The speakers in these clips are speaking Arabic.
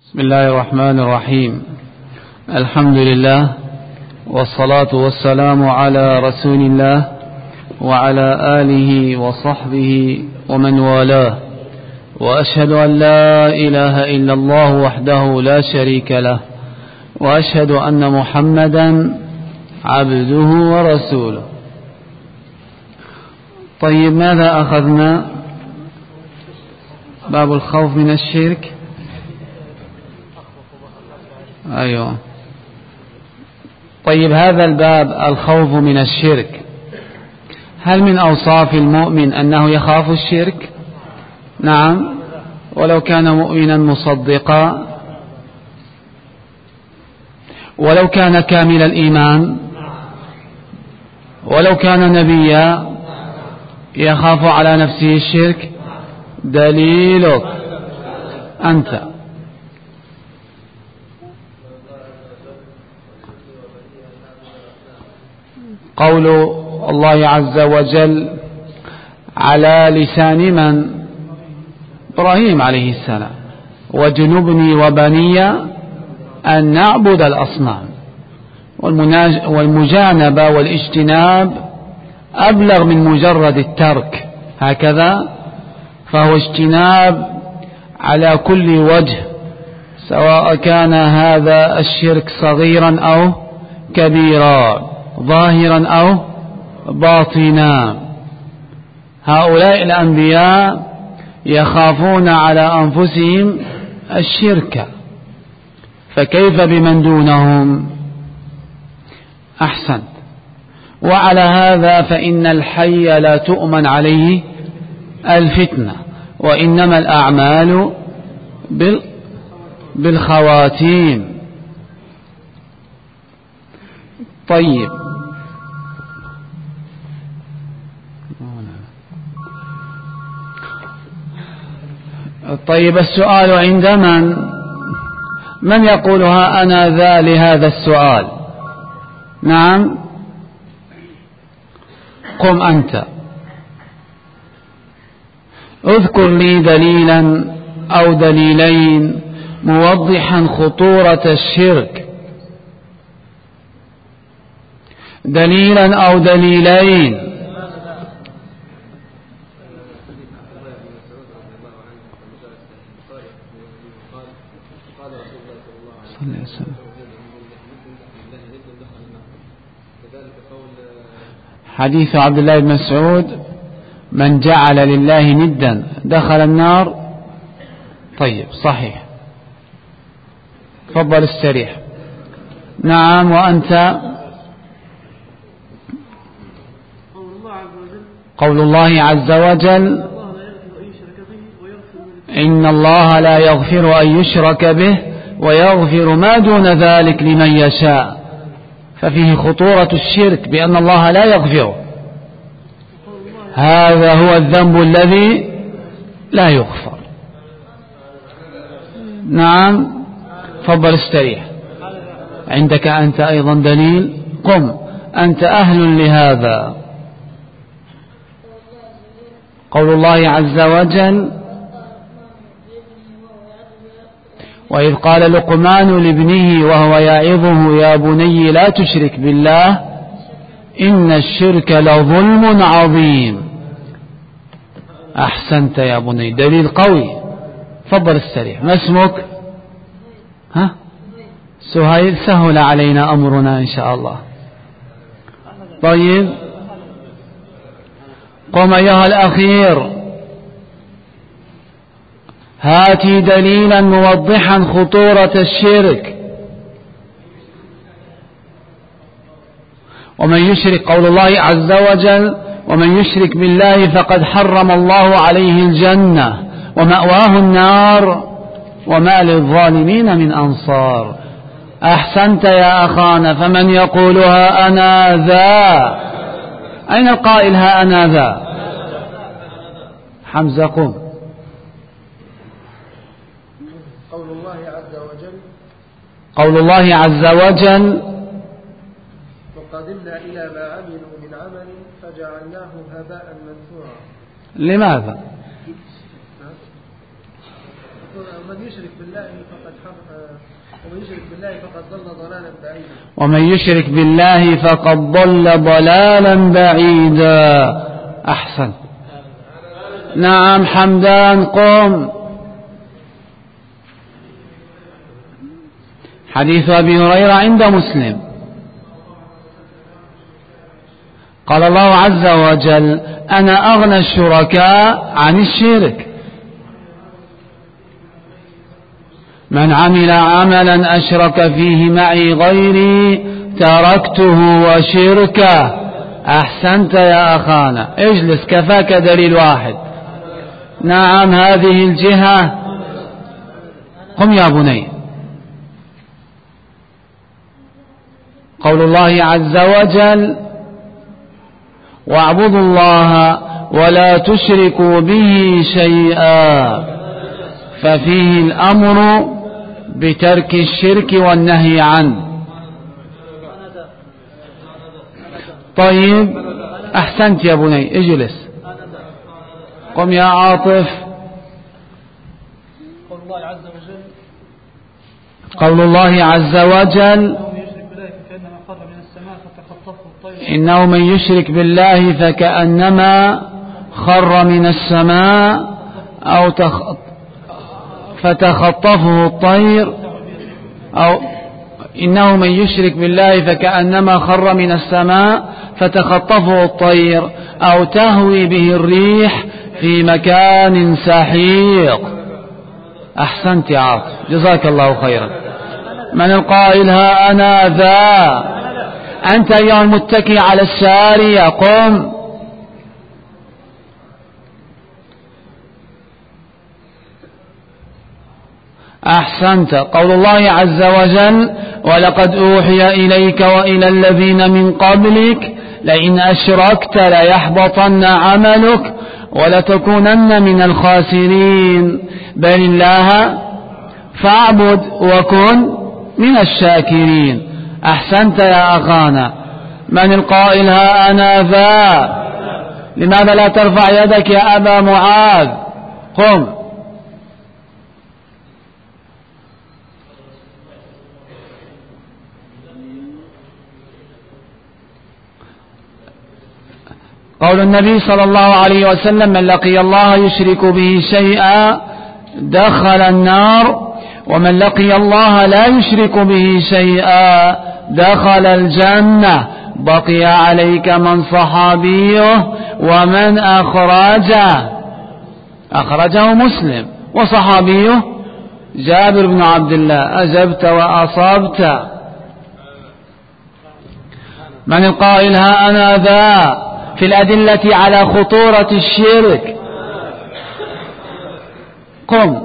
بسم الله الرحمن الرحيم. الحمد لله والصلاة والسلام على رسول الله وعلى آله وصحبه ومن والاه، وأشهد أن لا إله إلا الله وحده لا شريك له، وأشهد أن محمدا عبده ورسوله. طيب، ماذا أخذنا؟ باب الخوف من الشرك. أيوة. طيب، هذا الباب الخوف من الشرك، هل من أوصاف المؤمن أنه يخاف الشرك؟ نعم، ولو كان مؤمنا مصدقا، ولو كان كامل الإيمان، ولو كان نبيا يخاف على نفسه الشرك. دليلك أنت. قول الله عز وجل على لسان من؟ إبراهيم عليه السلام: واجنبني وبني أن نعبد الأصنام. والمجانبة والاجتناب أبلغ من مجرد الترك، هكذا فهو اجتناب على كل وجه، سواء كان هذا الشرك صغيرا أو كبيرا، ظاهرا أو باطنا. هؤلاء الأنبياء يخافون على أنفسهم الشرك، فكيف بمن دونهم؟ أحسنت. وعلى هذا فإن الحي لا تؤمن عليه الفتنة، وإنما الأعمال بالخواتيم. طيب، السؤال عند من يقولها أنا ذا لهذا السؤال؟ نعم، قم أنت، اذكر لي دليلا أو دليلين موضحا خطورة الشرك. دليلا أو دليلين. حديث عبد الله بن مسعود: من جعل لله ندا دخل النار. طيب، صحيح. تفضل استريح. نعم، وأنت؟ قول الله عز وجل: إن الله لا يغفر أن يشرك به ويغفر ما دون ذلك لمن يشاء. ففيه خطورة الشرك بأن الله لا يغفره، هذا هو الذنب الذي لا يغفر. نعم، تفضل استريح. عندك أنت أيضا دليل؟ قم، أنت أهل لهذا. قول الله عز وجل: وإذ قال لقمان لابنه وهو يعظه يا بني لا تشرك بالله إن الشرك لظلم عظيم. أحسنت يا بني، دليل قوي. تفضل استريح. ما اسمك؟ سهيل. سهل علينا أمرنا إن شاء الله. طيب، قم أيها الأخير، هاتي دليلا موضحا خطورة الشرك. ومن يشرك، قول الله عز وجل: ومن يشرك بالله فقد حرم الله عليه الجنة ومأواه النار وما للظالمين من أنصار. أحسنت يا أخانا، فمن يقولها أنا ذا؟ أين القائل ها أنا ذا؟ حمزة، قم. قول الله عز وجل: وقدمنا إلى ما عملوا من عمل فجعلناه هباء منثورا. لماذا؟ ومن يشرك بالله فقد ضل ضلالا بعيدا. ومن يشرك بالله فقد ضل ضلالا بعيدا. أحسن. نعم حمدان قم. حديث أبي هريرة عند مسلم. قال الله عز وجل: أنا أغنى الشركاء عن الشرك. من عمل عملا أشرك فيه معي غيري تركته وشركه. أحسنت يا أخانا، اجلس كفاك دليل واحد. نعم هذه الجهة. قم يا بني. قول الله عز وجل: واعبدوا الله ولا تشركوا به شيئا، ففيه الأمر بترك الشرك والنهي عنه. طيب أحسنت يا بني، اجلس. قم يا عاطف. قول الله عز وجل: إنه من يشرك بالله فكأنما خر من السماء أو فتخطفه الطير، أو إنه من يشرك بالله فكأنما خر من السماء فتخطفه الطير أو تهوي به الريح في مكان سحيق. أحسنت يا عاطف، جزاك الله خيرا. من القائل: ها أنا ذا. أنت أيها المتكي على السارية قم. أحسنت. قول الله عز وجل: ولقد أوحي إليك وإلى الذين من قبلك لئن أشركت ليحبطن عملك ولتكونن من الخاسرين بل الله فاعبد وكن من الشاكرين. أحسنت يا أخانا. من القائل: ها أنا ذا. لماذا لا ترفع يدك يا أبا معاذ؟ قم. قول النبي صلى الله عليه وسلم: من لقي الله يشرك به شيئا دخل النار، ومن لقي الله لا يشرك به شيئا دخل الجنة. بقي عليك من صحابيه ومن أخرجه مسلم، وصحابيه جابر بن عبد الله. أجبت وأصبت. من القائل: ها أنا ذا. في الأدلة على خطورة الشرك قم.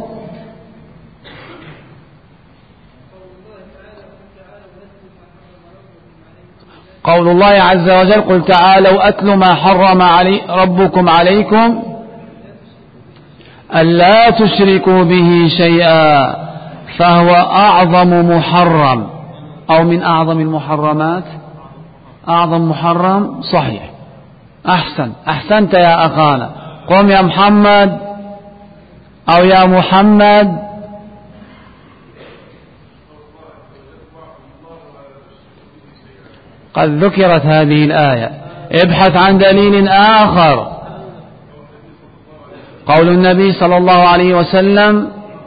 قول الله عز وجل: قل تعالوا أتل ما حرم ربكم عليكم ألا تشركوا به شيئا، فهو أعظم محرم أو من أعظم المحرمات. أعظم محرم صحيح. أحسنت يا أخانا. قم يا محمد أو يا محمد. قد ذكرت هذه الآية، ابحث عن دليل آخر. قول النبي صلى الله عليه وسلم: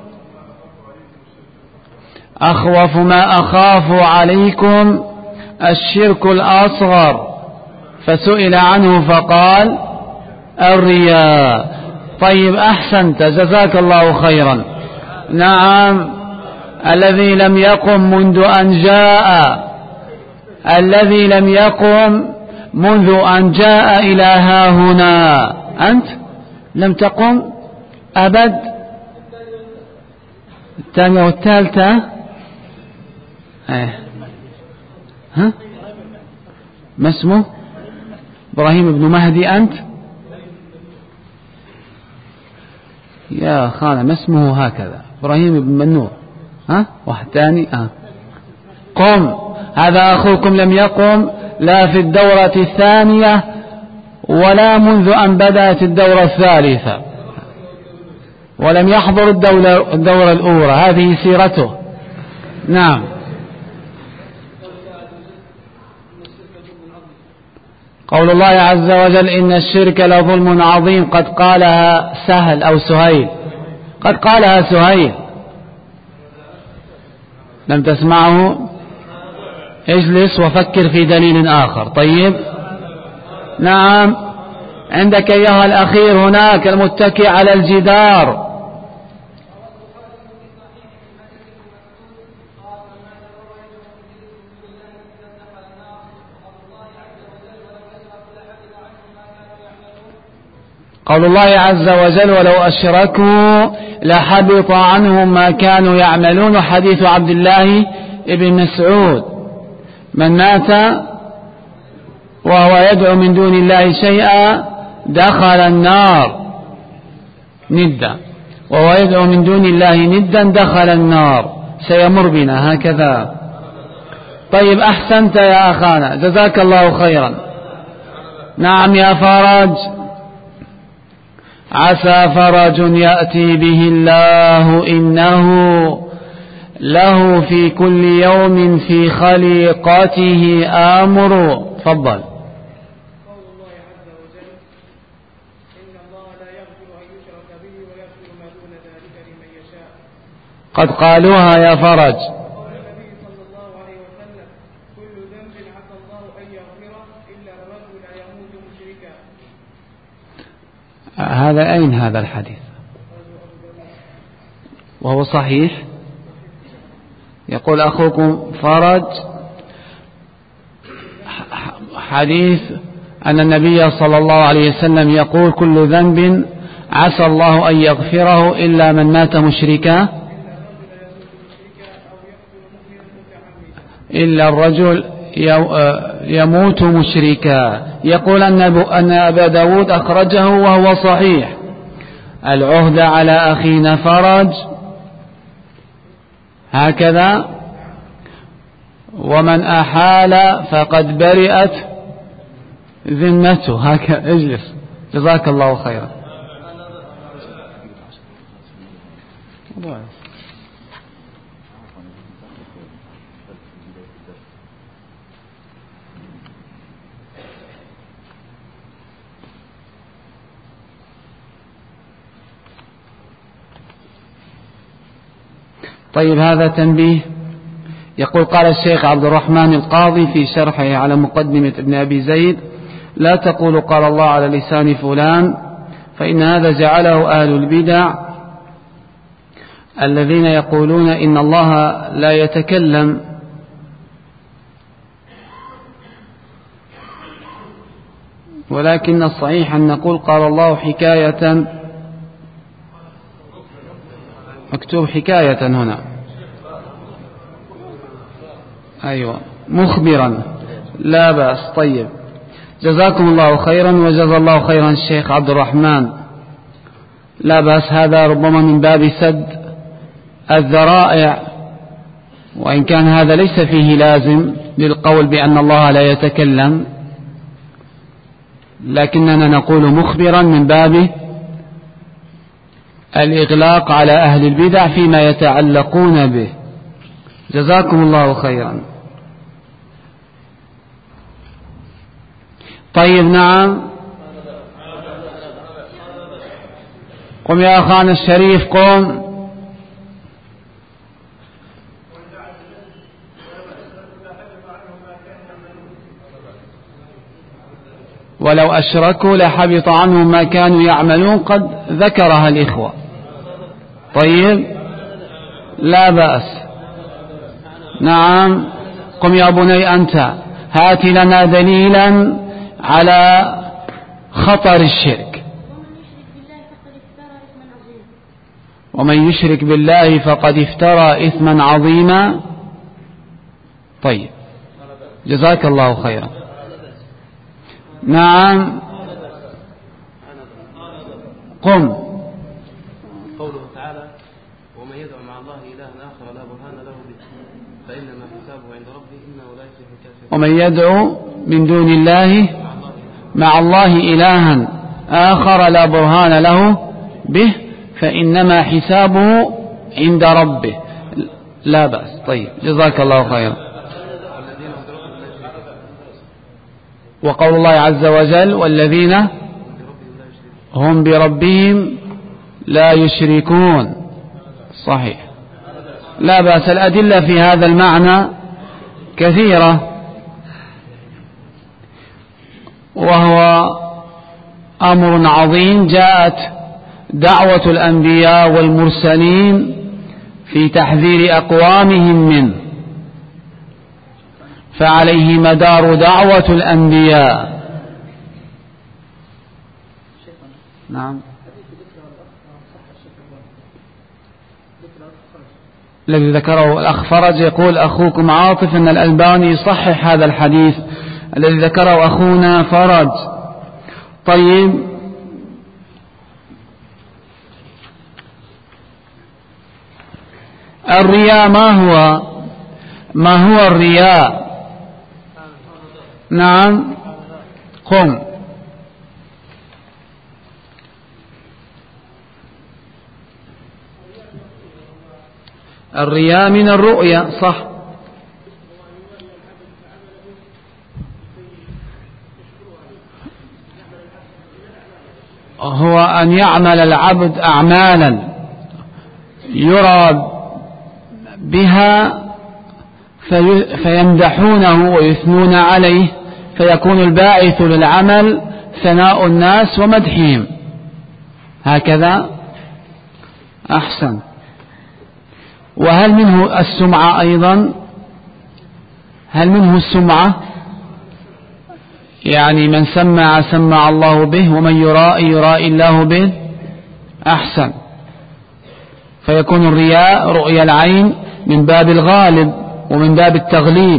أخوف ما أخاف عليكم الشرك الأصغر، فسئل عنه فقال: الرياء. طيب أحسنت، جزاك الله خيرا. نعم الذي لم يقم منذ أن جاء إلى ها هنا. أنت لم تقم أبد. الثانية والثالثة. ها ما اسمه؟ إبراهيم بن مهدي. أنت يا خالة ما اسمه هكذا؟ إبراهيم بن منور. ها واحد ثاني. قم. هذا أخوكم لم يقم لا في الدورة الثانية ولا منذ أن بدأت الدورة الثالثة. ولم يحضر الدورة الأولى، هذه سيرته. نعم. قول الله عز وجل إن الشرك لظلم عظيم، قد قالها سهل أو سهيل، قد قالها سهيل، لم تسمعه؟ اجلس وفكر في دليل آخر. طيب نعم، عندك أيها الأخير هناك المتكئ على الجدار. قول الله عز وجل ولو أشركوا لحبط عنهم ما كانوا يعملون، حديث عبد الله بن مسعود: من مات وهو يدعو من دون الله شيئا دخل النار ندا، وهو يدعو من دون الله ندا دخل النار. سيمر بنا هكذا. طيب أحسنت يا أخانا، جزاك الله خيرا. نعم يا فرج. عسى فرج يأتي به الله إنه له في كل يوم في خليقته آمر. تفضل. قول الله عز وجل إن الله لا يغفر أن يشرك به ويغفر ما دون ذلك لمن يشاء. قد قالوها يا فرج. قول النبي صلى الله عليه وسلم كل ذنب عسى الله أن يغفره إلا الرجل لا يموت مشركا. هذا أين هذا الحديث؟ وهو صحيح. يقول أخوكم فرج حديث أن النبي صلى الله عليه وسلم يقول كل ذنب عسى الله أن يغفره إلا من مات مشركا، إلا الرجل يموت مشركا. يقول أن أبا داود أخرجه وهو صحيح: العهد على أخينا فرج هكذا، ومن أحال فقد برئت ذمته. هكذا. اجلس، جزاك الله خيرا. طيب هذا تنبيه. يقول قال الشيخ عبد الرحمن القاضي في شرحه على مقدمة ابن أبي زيد: لا تقول قال الله على لسان فلان، فإن هذا جعله أهل البدع الذين يقولون إن الله لا يتكلم، ولكن الصحيح أن نقول قال الله حكاية، مكتوب حكاية هنا، أيوة مخبرا، لا بأس. طيب جزاكم الله خيرا وجزا الله خيرا الشيخ عبد الرحمن. لا بأس، هذا ربما من باب سد الذرائع، وإن كان هذا ليس فيه لازم للقول بأن الله لا يتكلم، لكننا نقول مخبرا من باب الإغلاق على أهل البدع فيما يتعلقون به. جزاكم الله خيرا. طيب نعم، قم يا أخانا الشريف، قم. ولو أشركوا لحبط عنهم ما كانوا يعملون، قد ذكرها الإخوة. طيب لا بأس. نعم، قم يا بني أنت، هات لنا دليلا على خطر الشرك. ومن يشرك بالله فقد افترى إثما عظيما. طيب جزاك الله خيرا. نعم قم. قوله تعالى ومن يدعو مع الله إلها آخر لا برهان له به فإنما حسابه عند ربه إنه لا يفلح الكافرون. ومن يدعو من دون الله مع الله إلها آخر لا برهان له به فإنما حسابه عند ربه. لا بأس. طيب جزاك الله خيرا. وقول الله عز وجل والذين هم بربهم لا يشركون. صحيح، لا بأس. الأدلة في هذا المعنى كثيرة، وهو أمر عظيم. جاءت دعوة الأنبياء والمرسلين في تحذير أقوامهم منه، فعليه مدار دعوة الأنبياء. نعم. الذي ذكره الأخ فرج، يقول أخوكم عاطف أن الألباني يصحح هذا الحديث الذي ذكره أخونا فرج. طيب، الرياء ما هو الرياء؟ نعم، قم. الرياء من الرؤيا، صح. هو أن يعمل العبد أعمالا يرى بها فيمدحونه ويثنون عليه، فيكون الباعث للعمل ثناء الناس ومدحهم، هكذا. أحسن. وهل منه السمعة أيضا؟ هل منه السمعة؟ يعني من سمع الله به، ومن يرائي الله به. أحسن. فيكون الرياء رؤيا العين من باب الغالب ومن باب التغليب.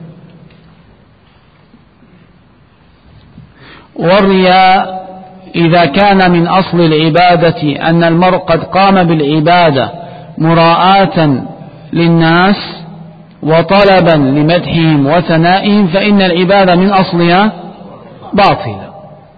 والرياء إذا كان من أصل العبادة أن المرء قد قام بالعبادة مراءة للناس وطلبا لمدحهم وثنائهم، فإن العبادة من أصلها باطلة.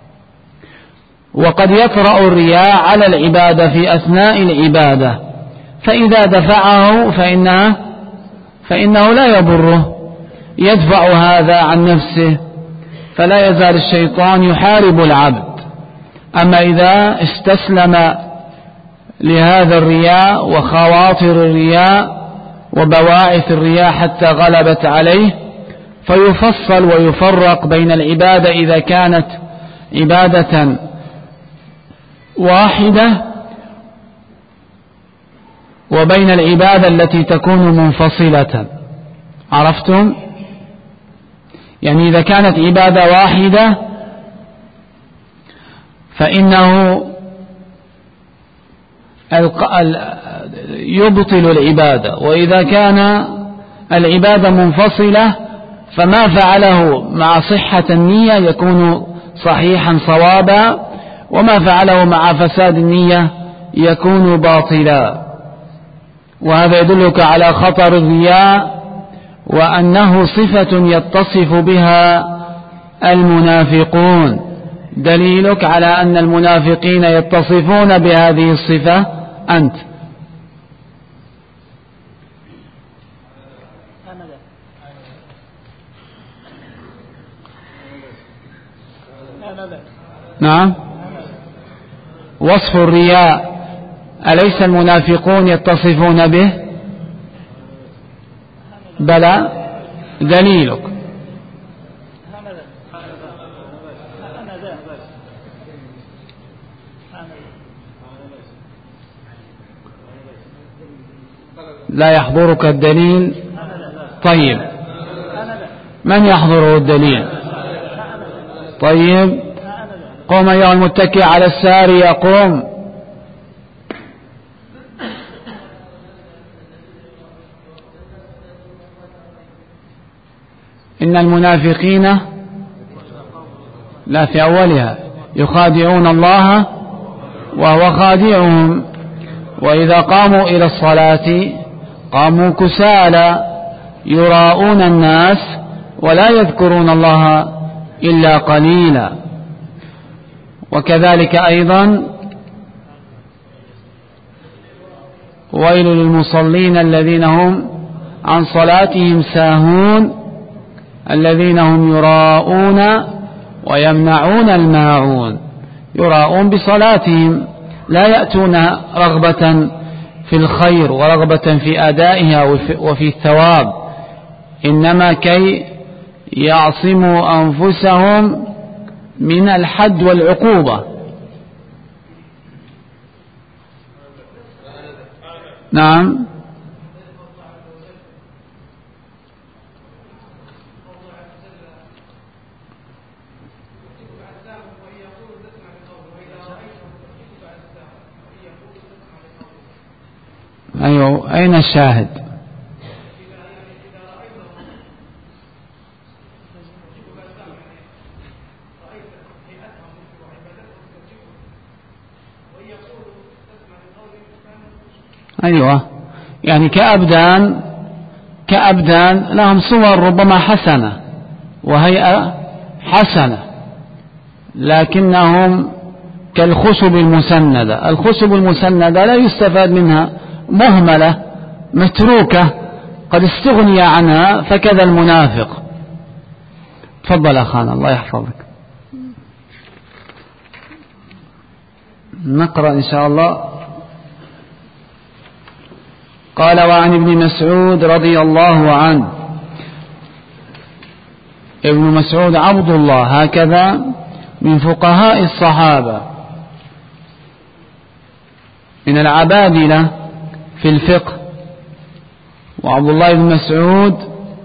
وقد يطرأ الرياء على العبادة في أثناء العبادة، فإذا دفعه فإنه لا يضره، يدفع هذا عن نفسه، فلا يزال الشيطان يحارب العبد. أما إذا استسلم لهذا الرياء وخواطر الرياء وبواعث الرياء حتى غلبت عليه، فيفصل ويفرق بين العبادة إذا كانت عبادة واحدة وبين العبادة التي تكون منفصلة. عرفتم؟ يعني إذا كانت عبادة واحدة فإنه يبطل العبادة، وإذا كان العبادة منفصلة فما فعله مع صحة النية يكون صحيحا صوابا، وما فعله مع فساد النية يكون باطلا. وهذا يدلك على خطر الرياء، وأنه صفة يتصف بها المنافقون. دليلك على أن المنافقين يتصفون بهذه الصفة أنت. نعم. وصف الرياء أليس المنافقون يتصفون به؟ بلى. دليلك. لا يحضرك الدليل؟ طيب، من يحضره الدليل؟ طيب، قوم أيها المتكئ على السارية، قوم. إن المنافقين لا في أولها يخادعون الله وهو خادعهم، وإذا قاموا إلى الصلاة قاموا كسالى يراءون الناس ولا يذكرون الله إلا قليلا. وكذلك أيضا ويل للمصلين الذين هم عن صلاتهم ساهون الذين هم يراءون ويمنعون الماعون. يراءون بصلاتهم، لا يأتون رغبة في الخير ورغبة في أدائها وفي الثواب، إنما كي يعصموا أنفسهم من الحد والعقوبة. نعم. أيوه، أين الشاهد؟ أيوه، يعني كأبدان لهم صور ربما حسنة وهيئة حسنة، لكنهم كالخشب المسندة. الخشب المسندة لا يستفاد منها، مهملة متروكة قد استغني عنها، فكذا المنافق. تفضل أخانا، الله يحفظك. نقرأ إن شاء الله. قال: وعن ابن مسعود رضي الله عنه. ابن مسعود عبد الله هكذا من فقهاء الصحابة، من العبادلة في الفقه. وعبد الله بن مسعود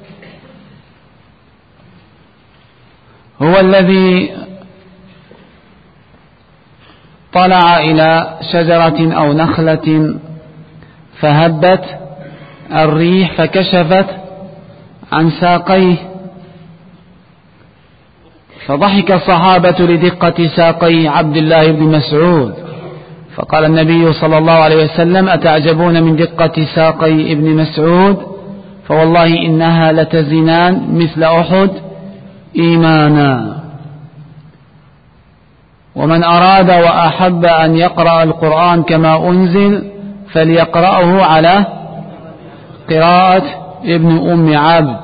هو الذي طلع إلى شجرة أو نخلة فهبت الريح فكشفت عن ساقيه، فضحك الصحابة لدقة ساقي عبد الله بن مسعود، فقال النبي صلى الله عليه وسلم: أتعجبون من دقة ساقي ابن مسعود؟ فوالله إنها لتزنان مثل أحد إيمانا. ومن أراد وأحب أن يقرأ القرآن كما أنزل فليقرأه على قراءة ابن أم عبد.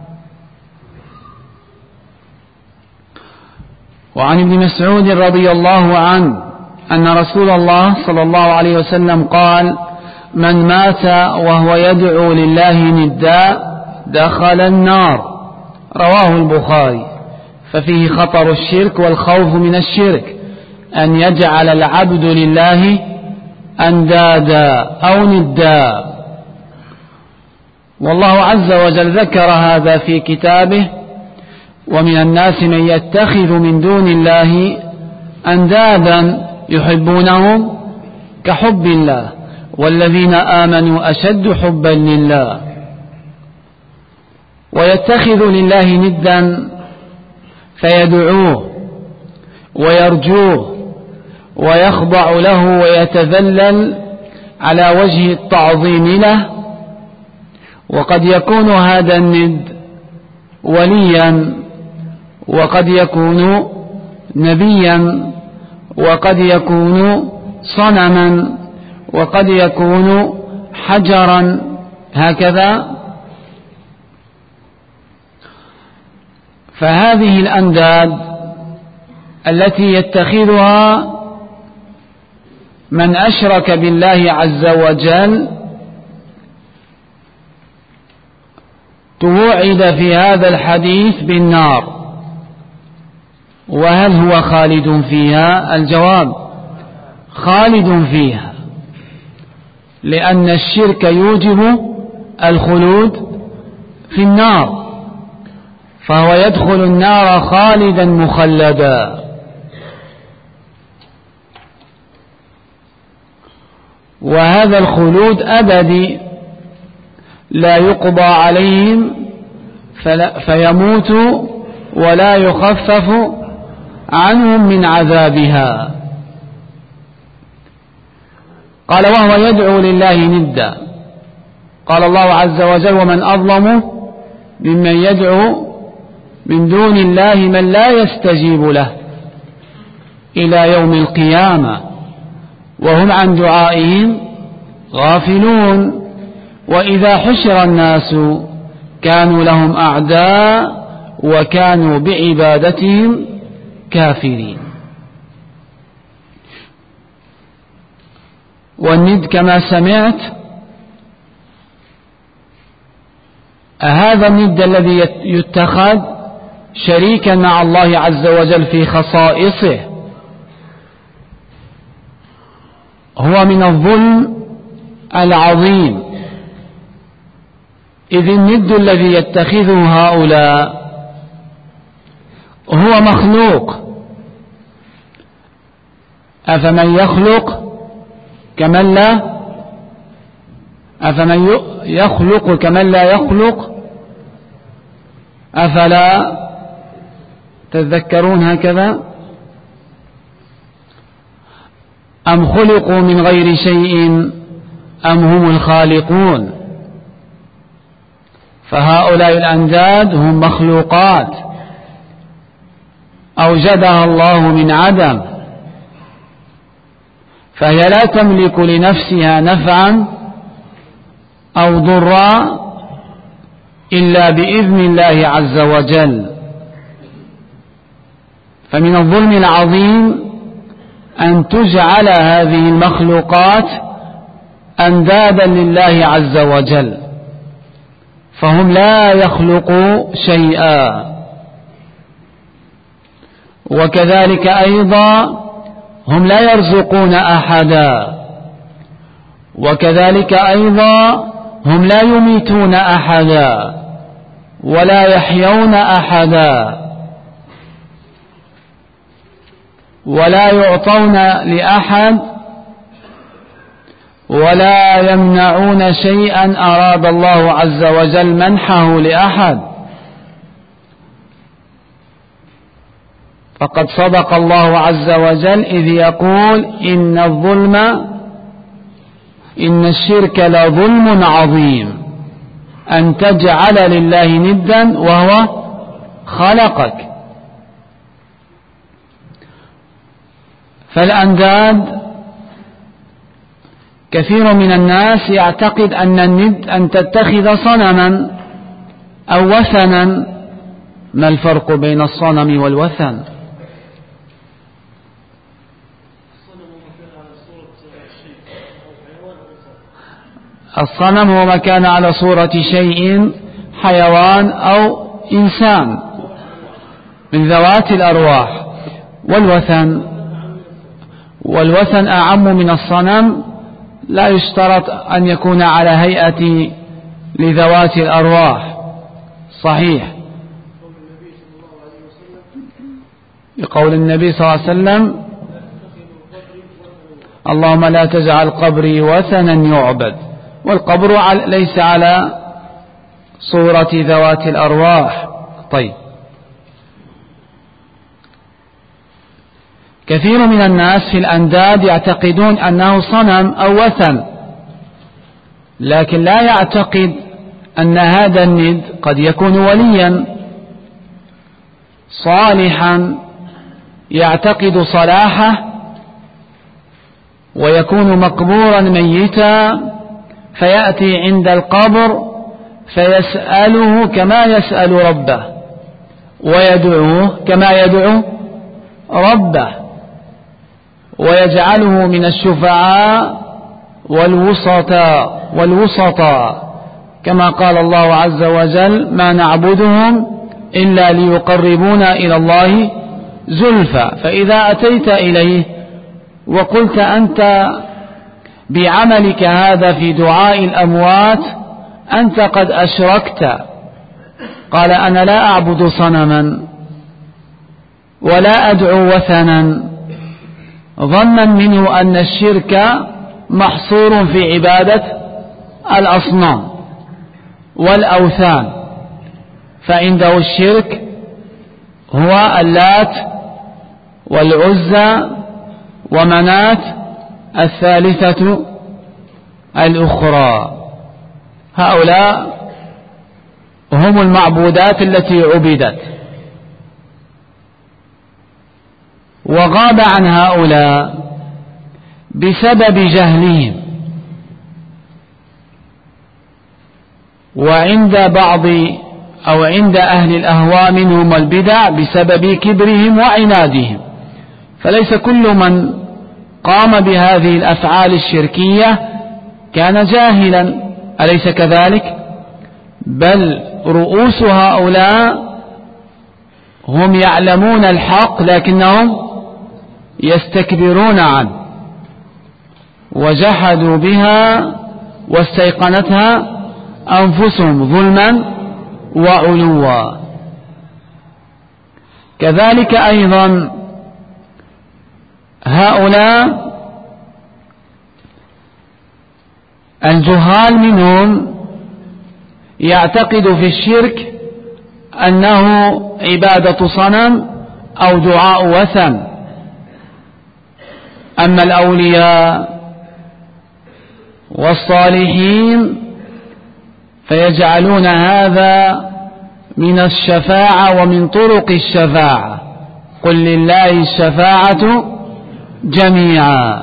وعن ابن مسعود رضي الله عنه أن رسول الله صلى الله عليه وسلم قال: من مات وهو يدعو لله ندا دخل النار. رواه البخاري. ففيه خطر الشرك والخوف من الشرك، أن يجعل العبد لله أندادا أو ندا. والله عز وجل ذكر هذا في كتابه: ومن الناس من يتخذ من دون الله أندادا يحبونهم كحب الله والذين آمنوا أشد حبا لله. ويتخذ لله ندا فيدعوه ويرجوه ويخضع له ويتذلل على وجه التعظيم له. وقد يكون هذا الند وليا، وقد يكون نبيا، وقد يكون صنما، وقد يكون حجرا، هكذا. فهذه الأنداد التي يتخذها من أشرك بالله عز وجل توعد في هذا الحديث بالنار. وهل هو خالد فيها؟ الجواب: خالد فيها، لأن الشرك يوجب الخلود في النار، فهو يدخل النار خالدا مخلدا. وهذا الخلود أبدي، لا يقضى عليهم فيموتوا ولا يخفف عنهم من عذابها. قال: وهو يدعو لله ندا. قال الله عز وجل: ومن أظلم ممن يدعو من دون الله من لا يستجيب له إلى يوم القيامة وهم عن دعائهم غافلون. وإذا حشر الناس كانوا لهم أعداء وكانوا بعبادتهم كافرين. والند كما سمعت هذا الند الذي يتخذ شريكا مع الله عز وجل في خصائصه هو من الظلم العظيم، إذ الند الذي يتخذه هؤلاء هو مخلوق. أفمن يخلق كمن لا يخلق أفلا تذكرون هكذا؟ أم خلقوا من غير شيء أم هم الخالقون؟ فهؤلاء الأنداد هم مخلوقات أوجدها الله من عدم، فهي لا تملك لنفسها نفعا أو ضرا إلا بإذن الله عز وجل. فمن الظلم العظيم أن تجعل هذه المخلوقات أندادا لله عز وجل، فهم لا يخلقوا شيئا. وكذلك أيضا هم لا يرزقون أحدا، وكذلك أيضا هم لا يميتون أحدا ولا يحيون أحدا ولا يعطون لأحد ولا يمنعون شيئا أراد الله عز وجل منحه لأحد. فقد صدق الله عز وجل إذ يقول إن الشرك لظلم عظيم أن تجعل لله ندا وهو خلقك. فالأنداد كثير من الناس يعتقد أن الند أن تتخذ صنما أو وثنا. ما الفرق بين الصنم والوثن؟ الصنم هو ما كان على صورة شيء، حيوان أو إنسان من ذوات الأرواح. والوثن أعم من الصنم، لا يشترط أن يكون على هيئة لذوات الأرواح. صحيح، يقول النبي صلى الله عليه وسلم: اللهم لا تجعل قبري وثنا يعبد. والقبر ليس على صورة ذوات الأرواح. طيب، كثير من الناس في الأنداد يعتقدون أنه صنم أو وثن، لكن لا يعتقد أن هذا الند قد يكون وليا صالحا يعتقد صلاحه ويكون مقبورا ميتا، فيأتي عند القبر فيسأله كما يسأل ربه ويدعوه كما يدعو ربه، ويجعله من الشفعاء والوسطاء كما قال الله عز وجل: ما نعبدهم إلا ليقربونا إلى الله زلفى. فإذا أتيت إليه وقلت أنت بعملك هذا في دعاء الأموات أنت قد أشركت. قال: أنا لا أعبد صنما ولا أدعو وثنا، ظنا منه أن الشرك محصور في عبادة الأصنام والأوثان، فعنده الشرك هو اللات والعزى ومنات الثالثة الأخرى. هؤلاء هم المعبودات التي عبدت. وغاب عن هؤلاء بسبب جهلهم وعند بعض أو عند أهل الأهواء منهم البدع بسبب كبرهم وعنادهم. فليس كل من قام بهذه الأفعال الشركية كان جاهلا، أليس كذلك؟ بل رؤوس هؤلاء هم يعلمون الحق لكنهم يستكبرون عنه، وجحدوا بها واستيقنتها أنفسهم ظلما وعلوا. كذلك أيضا هؤلاء الجهال منهم يعتقد في الشرك أنه عبادة صنم أو دعاء وثن. أما الأولياء والصالحين فيجعلون هذا من الشفاعة ومن طرق الشفاعة، قل لله الشفاعة جميعا.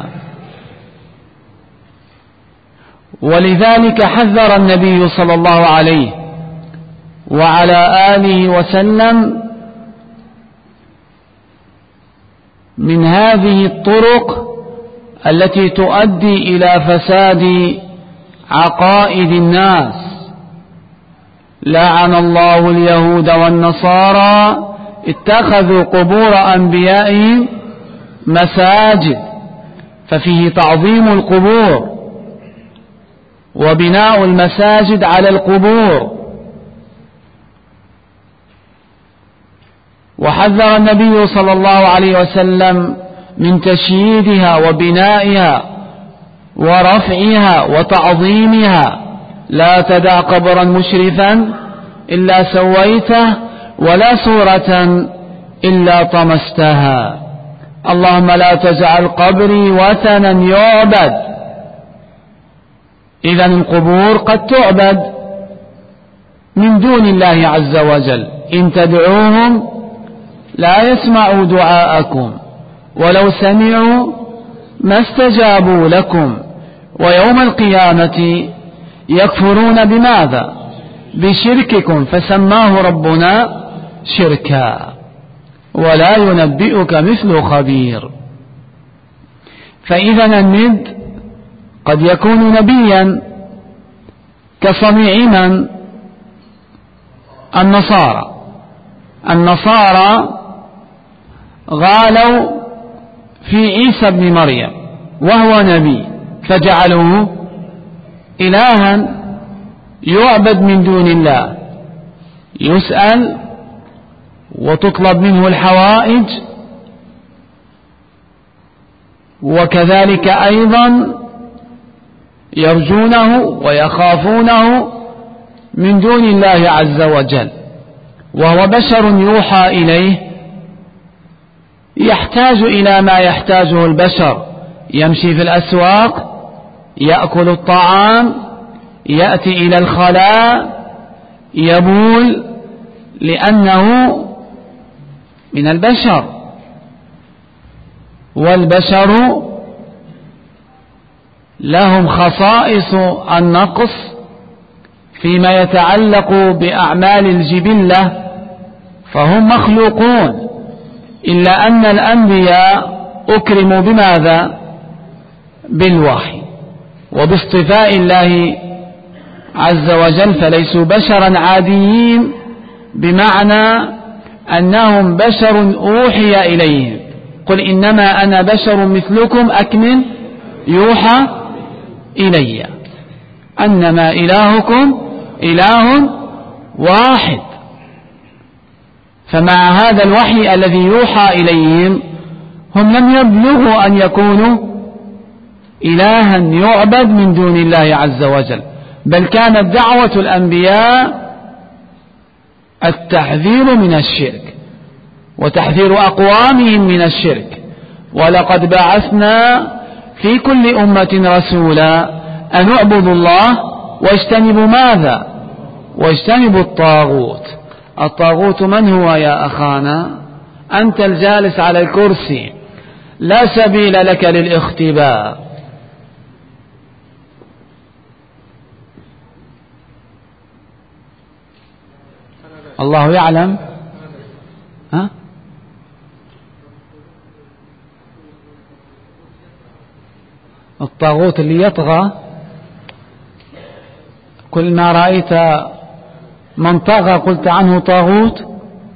ولذلك حذر النبي صلى الله عليه وعلى آله وسلم من هذه الطرق التي تؤدي إلى فساد عقائد الناس. لعن الله اليهود والنصارى اتخذوا قبور أنبيائهم مساجد، ففيه تعظيم القبور وبناء المساجد على القبور. وحذر النبي صلى الله عليه وسلم من تشييدها وبنائها ورفعها وتعظيمها. لا تدع قبرا مشرفا إلا سويته ولا صورة إلا طمستها. اللهم لا تجعل قبري وثنا يعبد. إذن القبور قد تعبد من دون الله عز وجل. إن تدعوهم لا يسمعوا دعاءكم ولو سمعوا ما استجابوا لكم، ويوم القيامة يكفرون بماذا؟ بشرككم، فسماه ربنا شركا. ولا ينبئك مثل خبير. فإذا الند قد يكون نبيا كصنيع من؟ النصارى غالوا في عيسى ابن مريم وهو نبي فجعلوه إلها يعبد من دون الله، يسأل وتطلب منه الحوائج، وكذلك أيضا يرجونه ويخافونه من دون الله عز وجل. وهو بشر يوحى إليه، يحتاج إلى ما يحتاجه البشر، يمشي في الأسواق، يأكل الطعام، يأتي إلى الخلاء، يبول، لأنه من البشر. والبشر لهم خصائص النقص فيما يتعلق بأعمال الجبلة، فهم مخلوقون، إلا أن الأنبياء أكرموا بماذا؟ بالوحي وباصطفاء الله عز وجل، فليسوا بشرا عاديين بمعنى أنهم بشر أوحي إليهم. قل إنما أنا بشر مثلكم أكمل يوحى إلي أنما إلهكم إله واحد. فمع هذا الوحي الذي يوحى إليهم هم لم يبلغوا أن يكونوا إلها يعبد من دون الله عز وجل، بل كانت دعوة الأنبياء التحذير من الشرك وتحذير أقوامهم من الشرك. ولقد بعثنا في كل أمة رسولا أن اعبدوا الله واجتنبوا ماذا؟ واجتنبوا الطاغوت. الطاغوت من هو يا أخانا؟ أنت الجالس على الكرسي، لا سبيل لك للاختباء. الله يعلم. ها؟ الطاغوت اللي يطغى، كل ما رأيت من طغى قلت عنه طاغوت.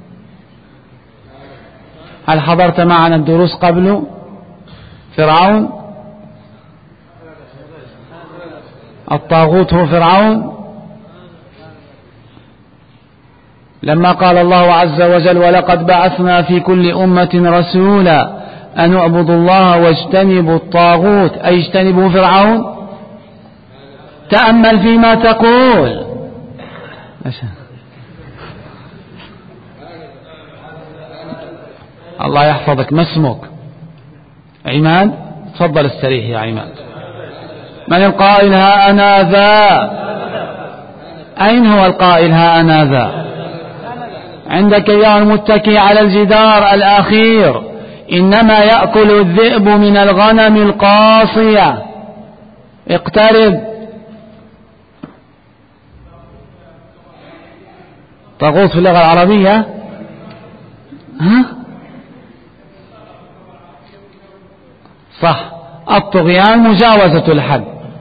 هل حضرت معنا الدروس قبل فرعون؟ الطاغوت هو فرعون. لما قال الله عز وجل ولقد بعثنا في كل أمة رسولا أن اعبدوا الله واجتنبوا الطاغوت، أي اجتنبوا فرعون. تأمل فيما تقول. الله يحفظك. ما اسمك؟ عماد. تفضل استريح يا عماد. من القائل ها أنا ذا؟ أين هو القائل ها أنا ذا؟ عندك يا المتكي على الجدار الأخير. إنما يأكل الذئب من الغنم القاصية. اقترب. طاغوت في اللغة العربية. ها؟ صح. الطغيان مجاوزة الحد.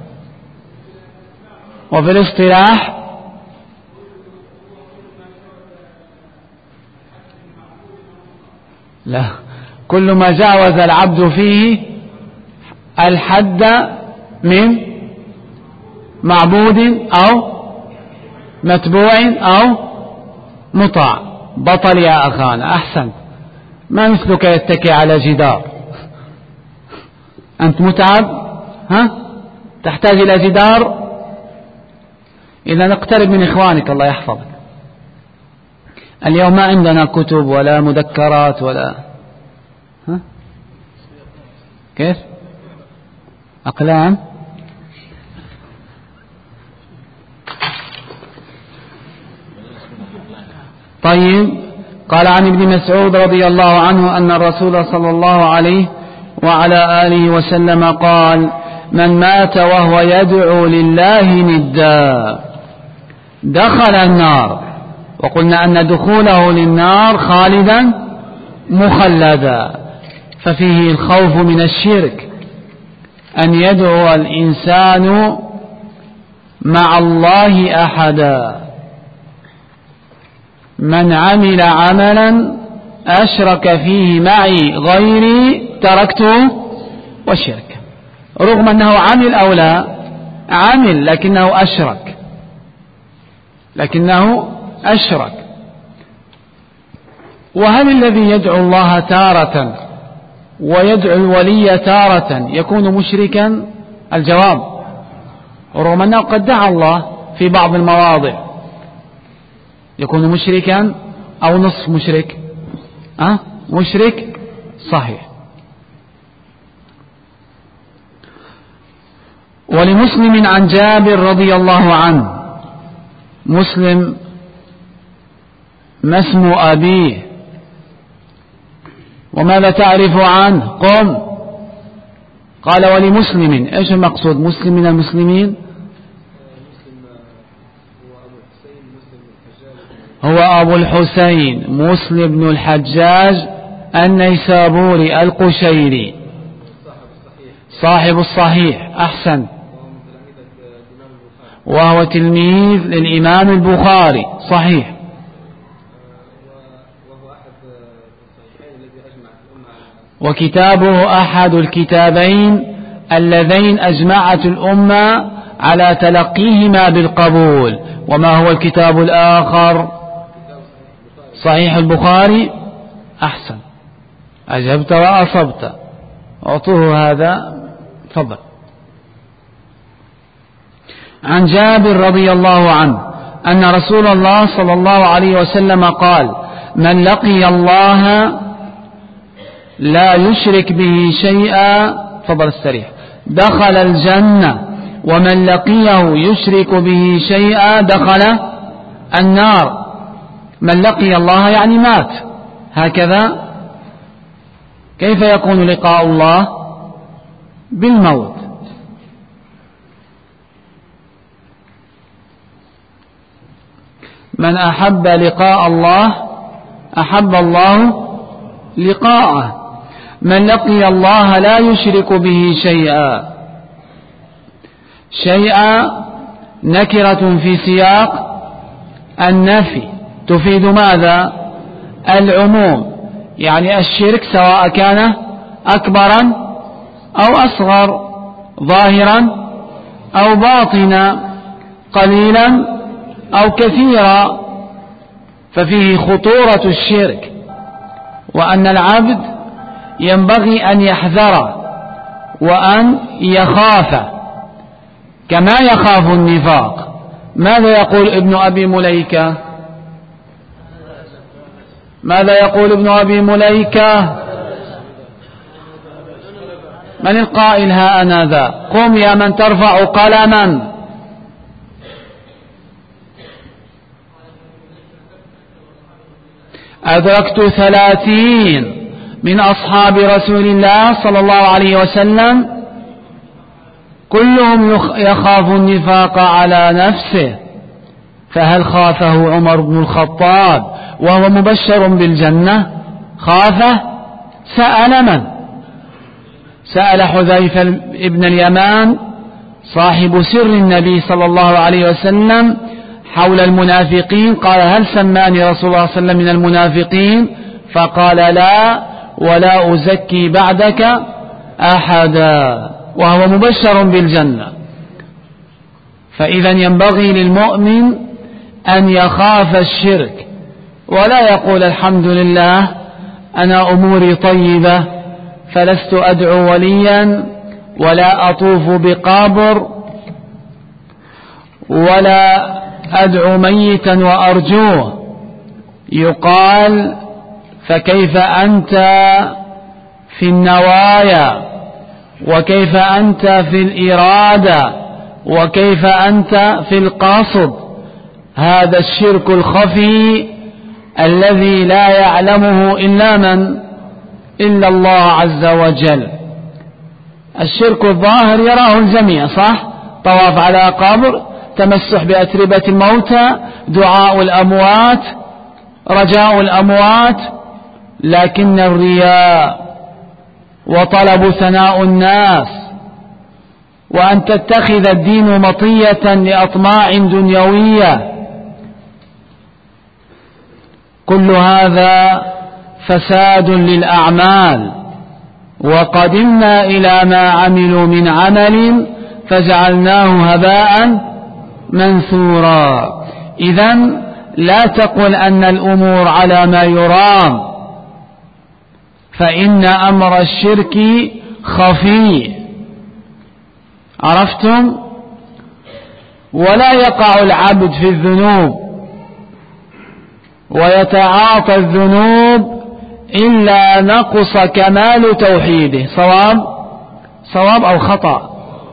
وفي الاصطلاح لا، كل ما جاوز العبد فيه الحد من معبود أو متبوع أو مطاع. بطل يا أخانا. أحسن. ما مثلك يتكي على جدار؟ أنت متعب؟ ها؟ تحتاج إلى جدار؟ إذا نقترب من إخوانك. الله يحفظك. اليوم ما عندنا كتب ولا مذكرات ولا ها؟ كيف؟ أقلام. طيب. قال عن ابن مسعود رضي الله عنه أن الرسول صلى الله عليه وعلى آله وسلم قال من مات وهو يدعو لله ندا دخل النار. وقلنا أن دخوله للنار خالدا مخلدا، ففيه الخوف من الشرك، أن يدعو الإنسان مع الله أحدا. من عمل عملا أشرك فيه معي غيري تركته وشرك. رغم أنه عمل أو لا عمل، لكنه أشرك. وهل الذي يدعو الله تارة ويدعو الولي تارة يكون مشركا؟ الجواب رغم أنه قد دعا الله في بعض المواضع يكون مشركا أو نصف مشرك. مشرك صحيح. ولمسلم عن جابر رضي الله عنه. مسلم ما اسم أبيه وماذا تعرف عنه؟ قم. قال ولمسلم. ايش المقصود؟ مسلم من المسلمين هو أبو الحسين مسلم بن الحجاج النيسابوري القشيري صاحب الصحيح. أحسن. وهو تلميذ للإمام البخاري. صحيح. وكتابه أحد الكتابين اللذين أجمعت الأمة على تلقيهما بالقبول. وما هو الكتاب الآخر؟ صحيح البخاري. أحسن. أجبت وأصبت. أعطوه هذا. تفضل. عن جابر رضي الله عنه أن رسول الله صلى الله عليه وسلم قال من لقي الله لا يشرك به شيئا تفضل استريح دخل الجنة، ومن لقيه يشرك به شيئا دخل النار. من لقي الله يعني مات. هكذا. كيف يكون لقاء الله؟ بالموت. من أحب لقاء الله أحب الله لقاءه. من لقي الله لا يشرك به شيئا نكرة في سياق النفي تفيد ماذا؟ العموم، يعني الشرك سواء كان أكبرا أو أصغر، ظاهرا أو باطنا، قليلا أو كثيرا، ففيه خطورة الشرك، وأن العبد ينبغي أن يحذر وأن يخاف كما يخاف النفاق. ماذا يقول ابن أبي مليكة؟ ماذا يقول ابن أبي مليكة؟ من القائل ها أنا ذا؟ قم يا من ترفع قلما. أدركت 30 من أصحاب رسول الله صلى الله عليه وسلم كلهم يخاف النفاق على نفسه، فهل خافه عمر بن الخطاب وهو مبشر بالجنة؟ خافه؟ سأل من؟ سأل حذيفة ابن اليمان صاحب سر النبي صلى الله عليه وسلم حول المنافقين، قال هل سماني رسول الله صلى الله عليه وسلم من المنافقين؟ فقال لا، ولا أزكي بعدك أحدا، وهو مبشر بالجنة. فإذا ينبغي للمؤمن أن يخاف الشرك، ولا يقول الحمد لله أنا أموري طيبة فلست أدعو وليا ولا أطوف بقابر ولا أدعو ميتا وأرجوه. يقال فكيف أنت في النوايا، وكيف أنت في الإرادة، وكيف أنت في القصد؟ هذا الشرك الخفي الذي لا يعلمه إلا من؟ إلا الله عز وجل. الشرك الظاهر يراه الجميع، صح؟ طواف على قبر، تمسح بأتربة الموتى، دعاء الأموات، رجاء الأموات، لكن الرياء وطلب ثناء الناس وأن تتخذ الدين مطية لأطماع دنيوية، كل هذا فساد للأعمال. وقدمنا إلى ما عملوا من عمل فجعلناه هباء منثورا. إذن لا تقل أن الأمور على ما يرام، فإن أمر الشرك خفي. عرفتم؟ ولا يقع العبد في الذنوب ويتعاطى الذنوب إلا نقص كمال توحيده. صواب أو خطأ.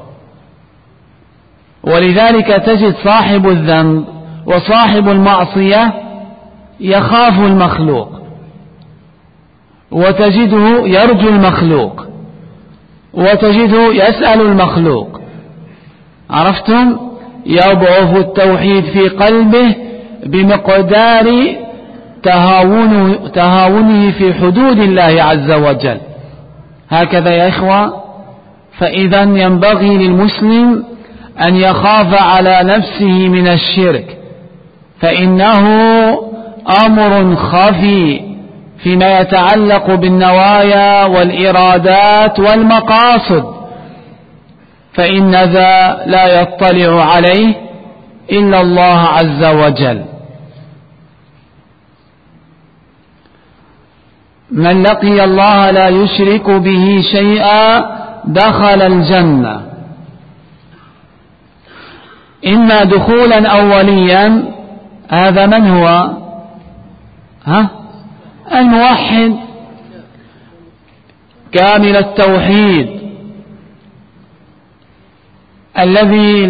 ولذلك تجد صاحب الذنب وصاحب المعصية يخاف المخلوق، وتجده يرجو المخلوق، وتجده يسأل المخلوق. عرفتم؟ يضعف التوحيد في قلبه بمقدار تهاونه في حدود الله عز وجل. هكذا يا إخوة. فإذا ينبغي للمسلم أن يخاف على نفسه من الشرك، فإنه أمر خفي فيما يتعلق بالنوايا والإرادات والمقاصد، فإن ذا لا يطلع عليه إلا الله عز وجل. من لقي الله لا يشرك به شيئا دخل الجنة، إما دخولا أوليا. هذا من هو؟ الموحد كامل التوحيد الذي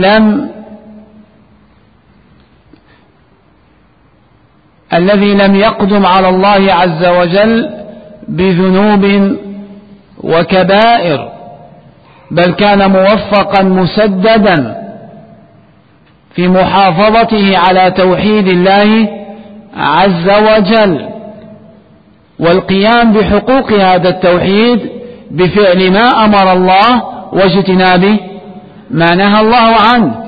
لم يقدم على الله عز وجل بذنوب وكبائر، بل كان موفقا مسددا، في محافظته على توحيد الله عز وجل والقيام بحقوق هذا التوحيد بفعل ما أمر الله واجتناب ما نهى الله عنه.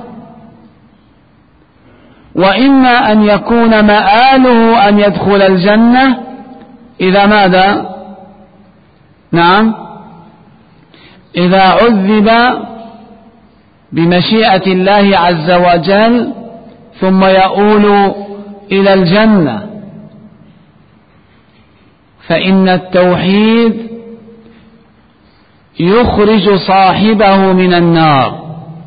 وإما أن يكون مآله أن يدخل الجنة إذا ماذا؟ نعم، إذا عذب بمشيئة الله عز وجل ثم يؤول إلى الجنة، فإن التوحيد يخرج صاحبه من النار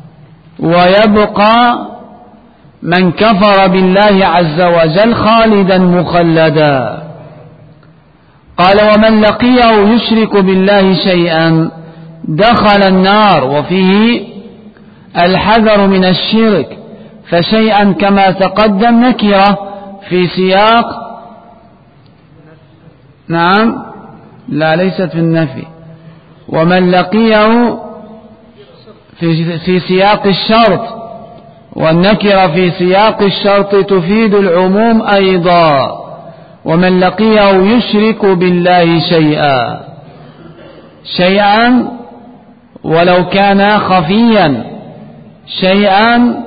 ويبقى من كفر بالله عز وجل خالدا مخلدا. قال ومن لقيه يشرك بالله شيئا دخل النار، وفيه الحذر من الشرك، فشيئا كما تقدم نكرة في سياق، نعم لا ليست في النفي، ومن لقيه في سياق الشرط، والنكرة في سياق الشرط تفيد العموم أيضا. ومن لقيه يشرك بالله شيئا ولو كان خفيا، شيئا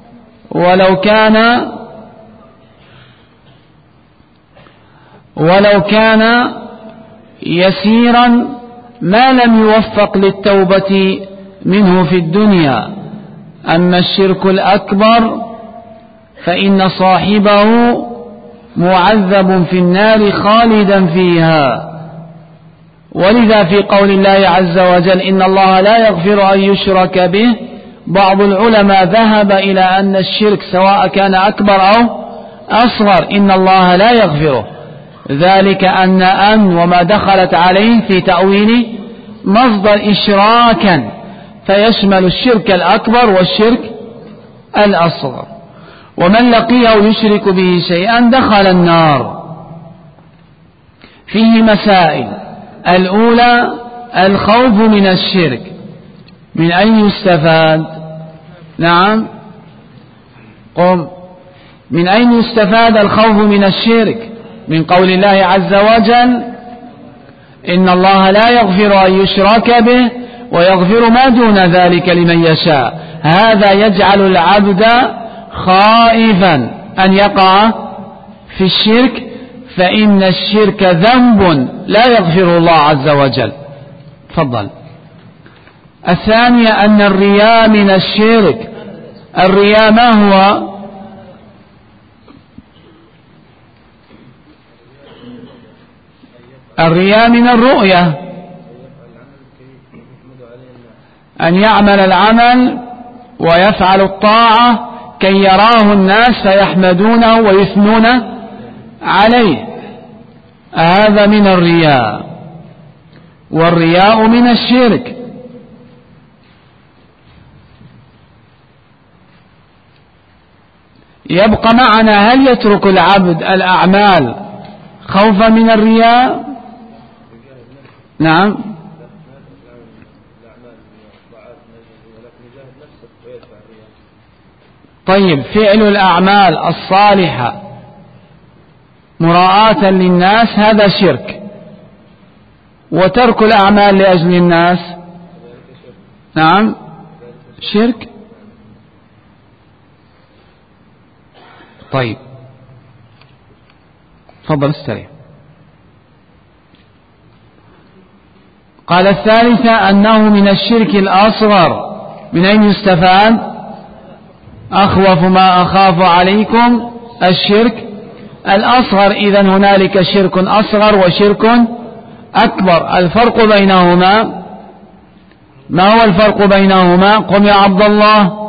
ولو كان يسيرا ما لم يوفق للتوبة منه في الدنيا. أما الشرك الأكبر فإن صاحبه معذب في النار خالدا فيها. ولذا في قول الله عز وجل إن الله لا يغفر أن يشرك به، بعض العلماء ذهب إلى أن الشرك سواء كان أكبر أو أصغر إن الله لا يغفره، ذلك أن وما دخلت عليه في تأويل مصدر إشراكا، فيشمل الشرك الأكبر والشرك الأصغر. ومن لقيه يشرك به شيئا دخل النار. فيه مسائل. الأولى الخوف من الشرك، من أين يستفاد؟ نعم قم. من أين يستفاد الخوف من الشرك؟ من قول الله عز وجل إن الله لا يغفر أن يشرك به ويغفر ما دون ذلك لمن يشاء. هذا يجعل العبد خائفا أن يقع في الشرك، فإن الشرك ذنب لا يغفر الله عز وجل. تفضل. الثانية أن الرياء من الشرك. الرياء ما هو؟ الرياء من الرؤية، أن يعمل العمل ويفعل الطاعة كي يراه الناس فيحمدونه ويثنون عليه، هذا من الرياء، والرياء من الشرك. يبقى معنا هل يترك العبد الأعمال خوفا من الرياء؟ نعم. طيب، فعل الأعمال الصالحة مراعاة للناس هذا شرك، وترك الأعمال لأجل الناس نعم شرك. طيب تفضل استريح. قال الثالثة أنه من الشرك الأصغر. من أين يستفاد؟ أخوف ما أخاف عليكم الشرك الأصغر. إذن هنالك شرك أصغر وشرك أكبر. الفرق بينهما ما هو الفرق بينهما؟ قم يا عبد الله.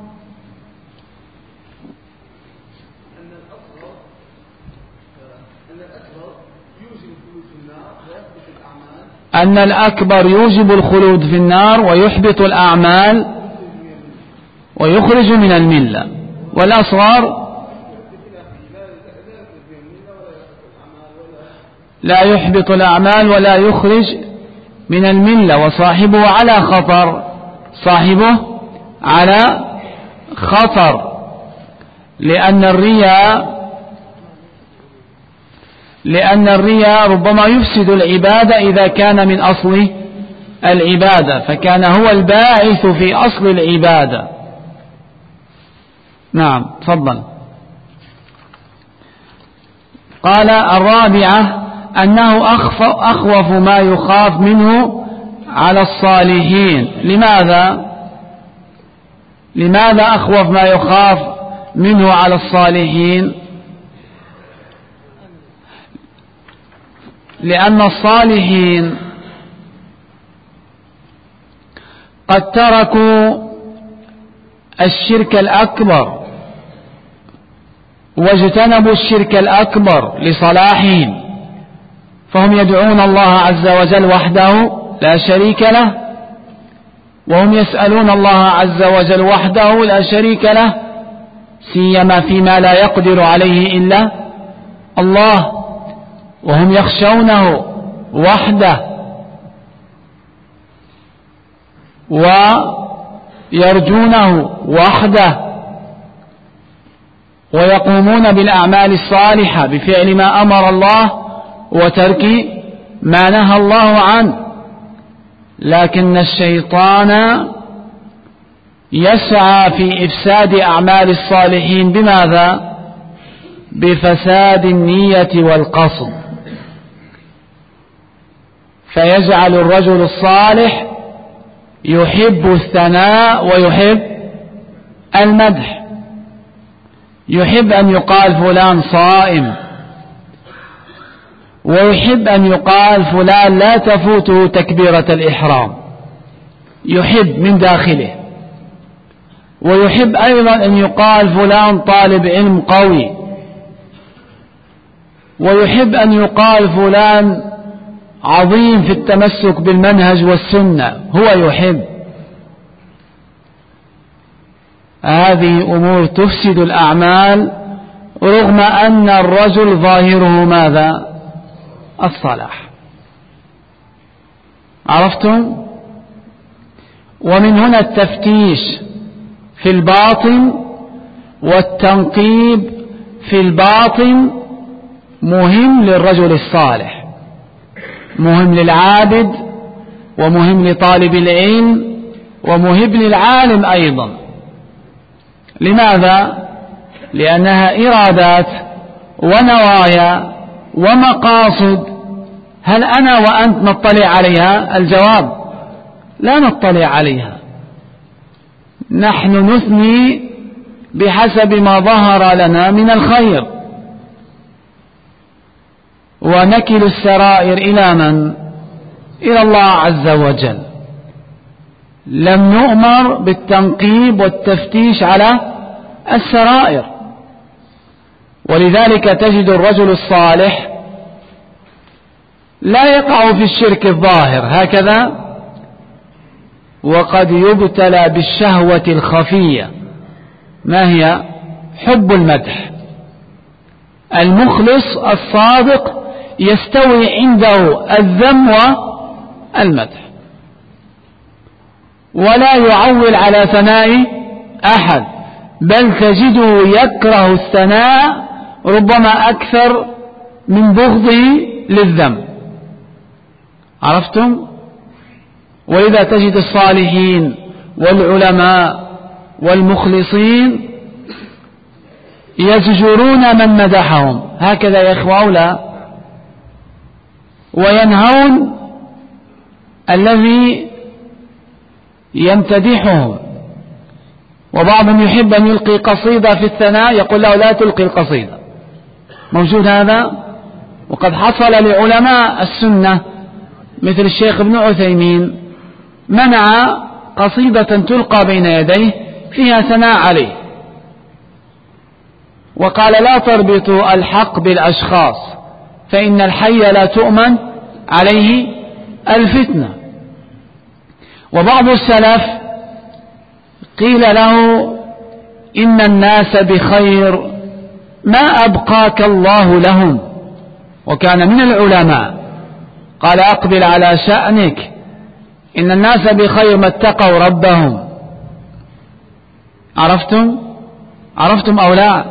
أن الأكبر يوجب الخلود في النار ويحبط الأعمال ويخرج من الملة، والأصغر لا يحبط الأعمال ولا يخرج من الملة، وصاحبه على خطر، صاحبه على خطر. لأن الرياء ربما يفسد العبادة إذا كان من أصل العبادة، فكان هو الباعث في أصل العبادة. نعم تفضل. قال الرابعة أنه أخوف ما يخاف منه على الصالحين. لماذا أخوف ما يخاف منه على الصالحين؟ لأن الصالحين قد تركوا الشرك الأكبر واجتنبوا الشرك الأكبر لصلاحهم، فهم يدعون الله عز وجل وحده لا شريك له، وهم يسألون الله عز وجل وحده لا شريك له، سيما فيما لا يقدر عليه إلا الله، وهم يخشونه وحده ويرجونه وحده، ويقومون بالأعمال الصالحة بفعل ما أمر الله وترك ما نهى الله عنه. لكن الشيطان يسعى في إفساد أعمال الصالحين بماذا؟ بفساد النية والقصد، فيجعل الرجل الصالح يحب الثناء ويحب المدح، يحب أن يقال فلان صائم، ويحب أن يقال فلان لا تفوته تكبيرة الإحرام، يحب من داخله. ويحب أيضا أن يقال فلان طالب علم قوي، ويحب أن يقال فلان عظيم في التمسك بالمنهج والسنة، هو يحب. هذه أمور تفسد الأعمال رغم أن الرجل ظاهره ماذا؟ الصلاح. عرفتم؟ ومن هنا التفتيش في الباطن والتنقيب في الباطن مهم للرجل الصالح، مهم للعابد، ومهم لطالب العلم، ومهم للعالم أيضا. لماذا؟ لأنها إرادات ونوايا ومقاصد. هل أنا وأنت نطلع عليها؟ الجواب لا نطلع عليها، نحن نثني بحسب ما ظهر لنا من الخير، ونكل السرائر إلى من؟ إلى الله عز وجل. لم نؤمر بالتنقيب والتفتيش على السرائر. ولذلك تجد الرجل الصالح لا يقع في الشرك الظاهر هكذا، وقد يبتلى بالشهوة الخفية. ما هي؟ حب المدح. المخلص الصادق يستوي عنده الذم والمدح، ولا يعول على ثناء أحد، بل تجده يكره الثناء ربما أكثر من بغضه للذم. عرفتم؟ وإذا تجد الصالحين والعلماء والمخلصين يزجرون من مدحهم، هكذا يا إخوة أو لا؟ وينهون الذي يمتدحهم. وبعضهم يحب أن يلقي قصيدة في الثناء، يقول له لا تلقي القصيدة. موجود هذا؟ وقد حصل لعلماء السنة مثل الشيخ ابن عثيمين، منع قصيدة تلقى بين يديه فيها ثناء عليه، وقال لا تربطوا الحق بالأشخاص، فإن الحي لا تؤمن عليه الفتنة. وبعض السلف قيل له إن الناس بخير ما أبقاك الله لهم، وكان من العلماء، قال أقبل على شأنك، إن الناس بخير ما اتقوا ربهم. عرفتم؟ عرفتم أو لا؟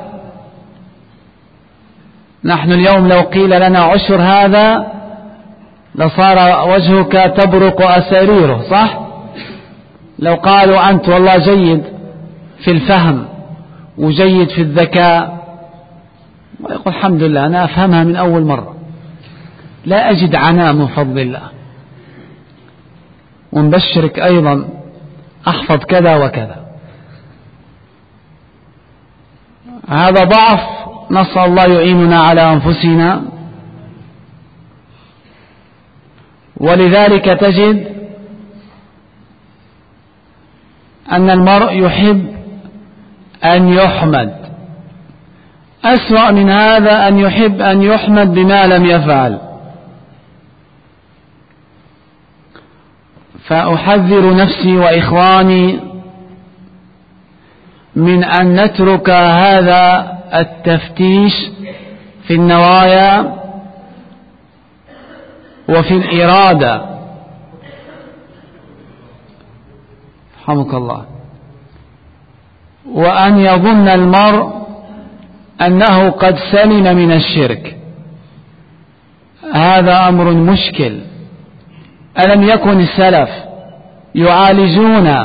نحن اليوم لو قيل لنا عشر هذا لصار وجهك تبرق أساريره، صح؟ لو قالوا أنت والله جيد في الفهم وجيد في الذكاء، ويقول الحمد لله أنا أفهمها من أول مرة، لا أجد عناء من فضل الله، ونبشرك أيضا أحفظ كذا وكذا. هذا ضعف، نسأل الله يعيننا على أنفسنا. ولذلك تجد أن المرء يحب أن يحمد، أسوأ من هذا أن يحب أن يحمد بما لم يفعل. فأحذر نفسي وإخواني من أن نترك هذا التفتيش في النوايا وفي الإرادة، رحمك الله، وأن يظن المرء أنه قد سلم من الشرك. هذا أمر مشكل. ألم يكن السلف يعالجون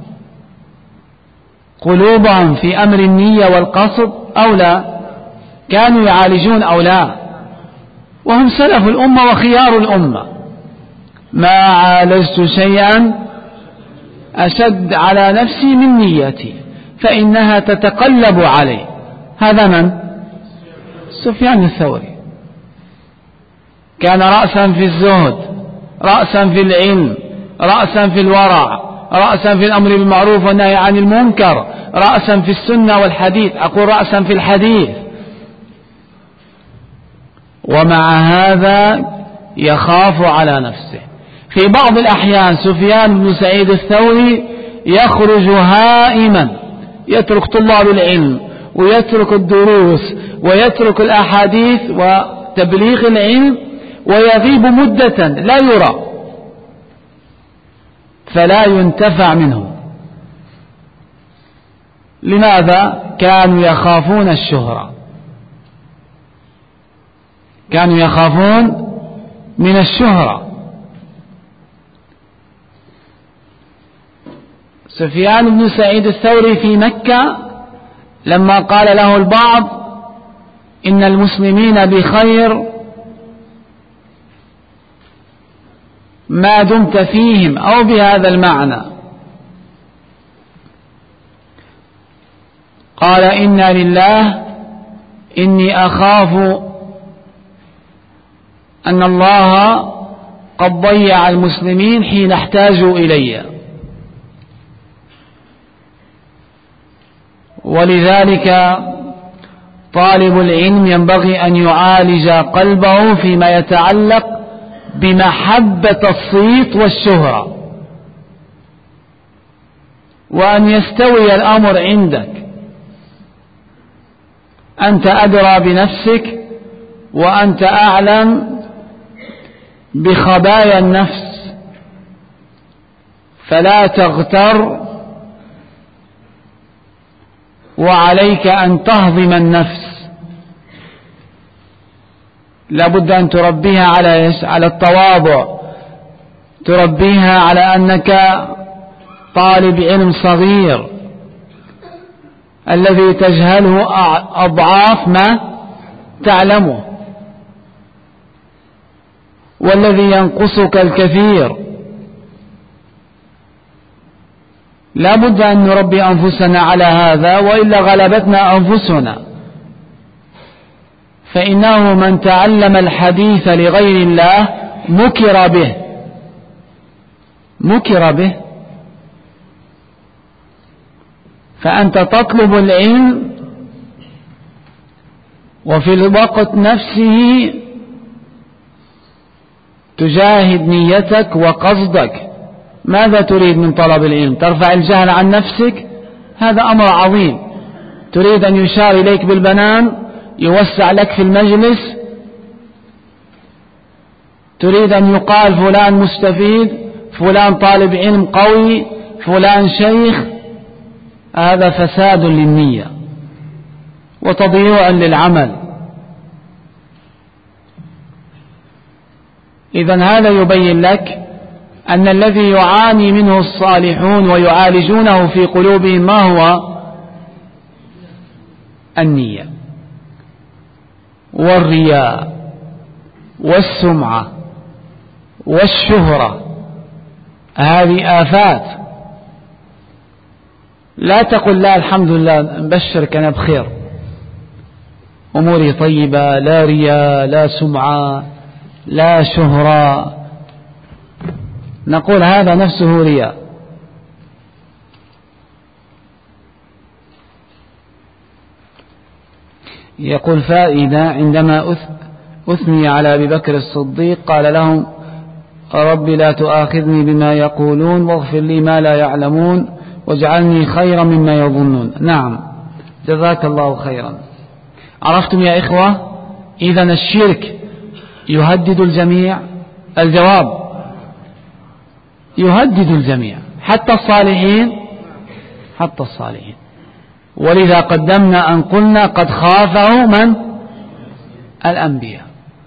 قلوبهم في أمر النية والقصد أو لا؟ كانوا يعالجون أو لا؟ وهم سلف الأمة وخيار الأمة. ما عالجت شيئا أشد على نفسي من نيتي فإنها تتقلب علي. هذا من؟ سفيان الثوري. كان رأسا في الزهد، رأسا في العلم، رأسا في الورع، رأسا في الأمر بالمعروف والنهي عن المنكر، رأسا في السنة والحديث، أقول رأسا في الحديث. ومع هذا يخاف على نفسه. في بعض الأحيان سفيان بن سعيد الثوري يخرج هائما، يترك طلاب العلم ويترك الدروس ويترك الأحاديث وتبليغ العلم ويغيب مدة لا يرى، فلا ينتفع منه. لماذا؟ كانوا يخافون الشهرة، كانوا يخافون من الشهرة. سفيان بن سعيد الثوري في مكة لما قال له البعض إن المسلمين بخير ما دمت فيهم، أو بهذا المعنى، قال إنا لله إني أخاف أن الله قد ضيع المسلمين حين احتاجوا إلي. ولذلك طالب العلم ينبغي أن يعالج قلبه فيما يتعلق بمحبة الصيت والشهرة، وأن يستوي الأمر عندك. أنت أدرى بنفسك وأنت أعلم بخبايا النفس، فلا تغتر، وعليك أن تهضم النفس. لابد أن تربيها على التواضع، تربيها على أنك طالب علم صغير الذي تجهله أضعاف ما تعلمه، والذي ينقصك الكثير. لا بد أن نربي أنفسنا على هذا، وإلا غلبتنا أنفسنا. فإنه من تعلم الحديث لغير الله مكر به، مكر به. فأنت تطلب العلم وفي الوقت نفسه تجاهد نيتك وقصدك. ماذا تريد من طلب العلم؟ ترفع الجهل عن نفسك؟ هذا أمر عظيم. تريد أن يشار إليك بالبنان، يوسع لك في المجلس؟ تريد أن يقال فلان مستفيد، فلان طالب علم قوي، فلان شيخ؟ هذا فساد للنية. وتضييعا للعمل. إذن هذا يبين لك أن الذي يعاني منه الصالحون ويعالجونه في قلوبهم ما هو؟ النية والرياء والسمعة والشهرة. هذه آفات. لا تقل لا الحمد لله نبشرك أنا بخير، أموري طيبة، لا رياء لا سمعة لا شهرة، نقول هذا نفسه رياء. يقول فائدة: عندما أثني على أبي بكر الصديق قال لهم: رب لا تؤاخذني بما يقولون واغفر لي ما لا يعلمون واجعلني خيرا مما يظنون. نعم، جزاك الله خيرا. عرفتم يا إخوة؟ إذن الشرك يهدد الجميع. الجواب: يهدد الجميع، حتى الصالحين، حتى الصالحين. ولذا قدمنا أن قلنا قد خافه من؟ الأنبياء.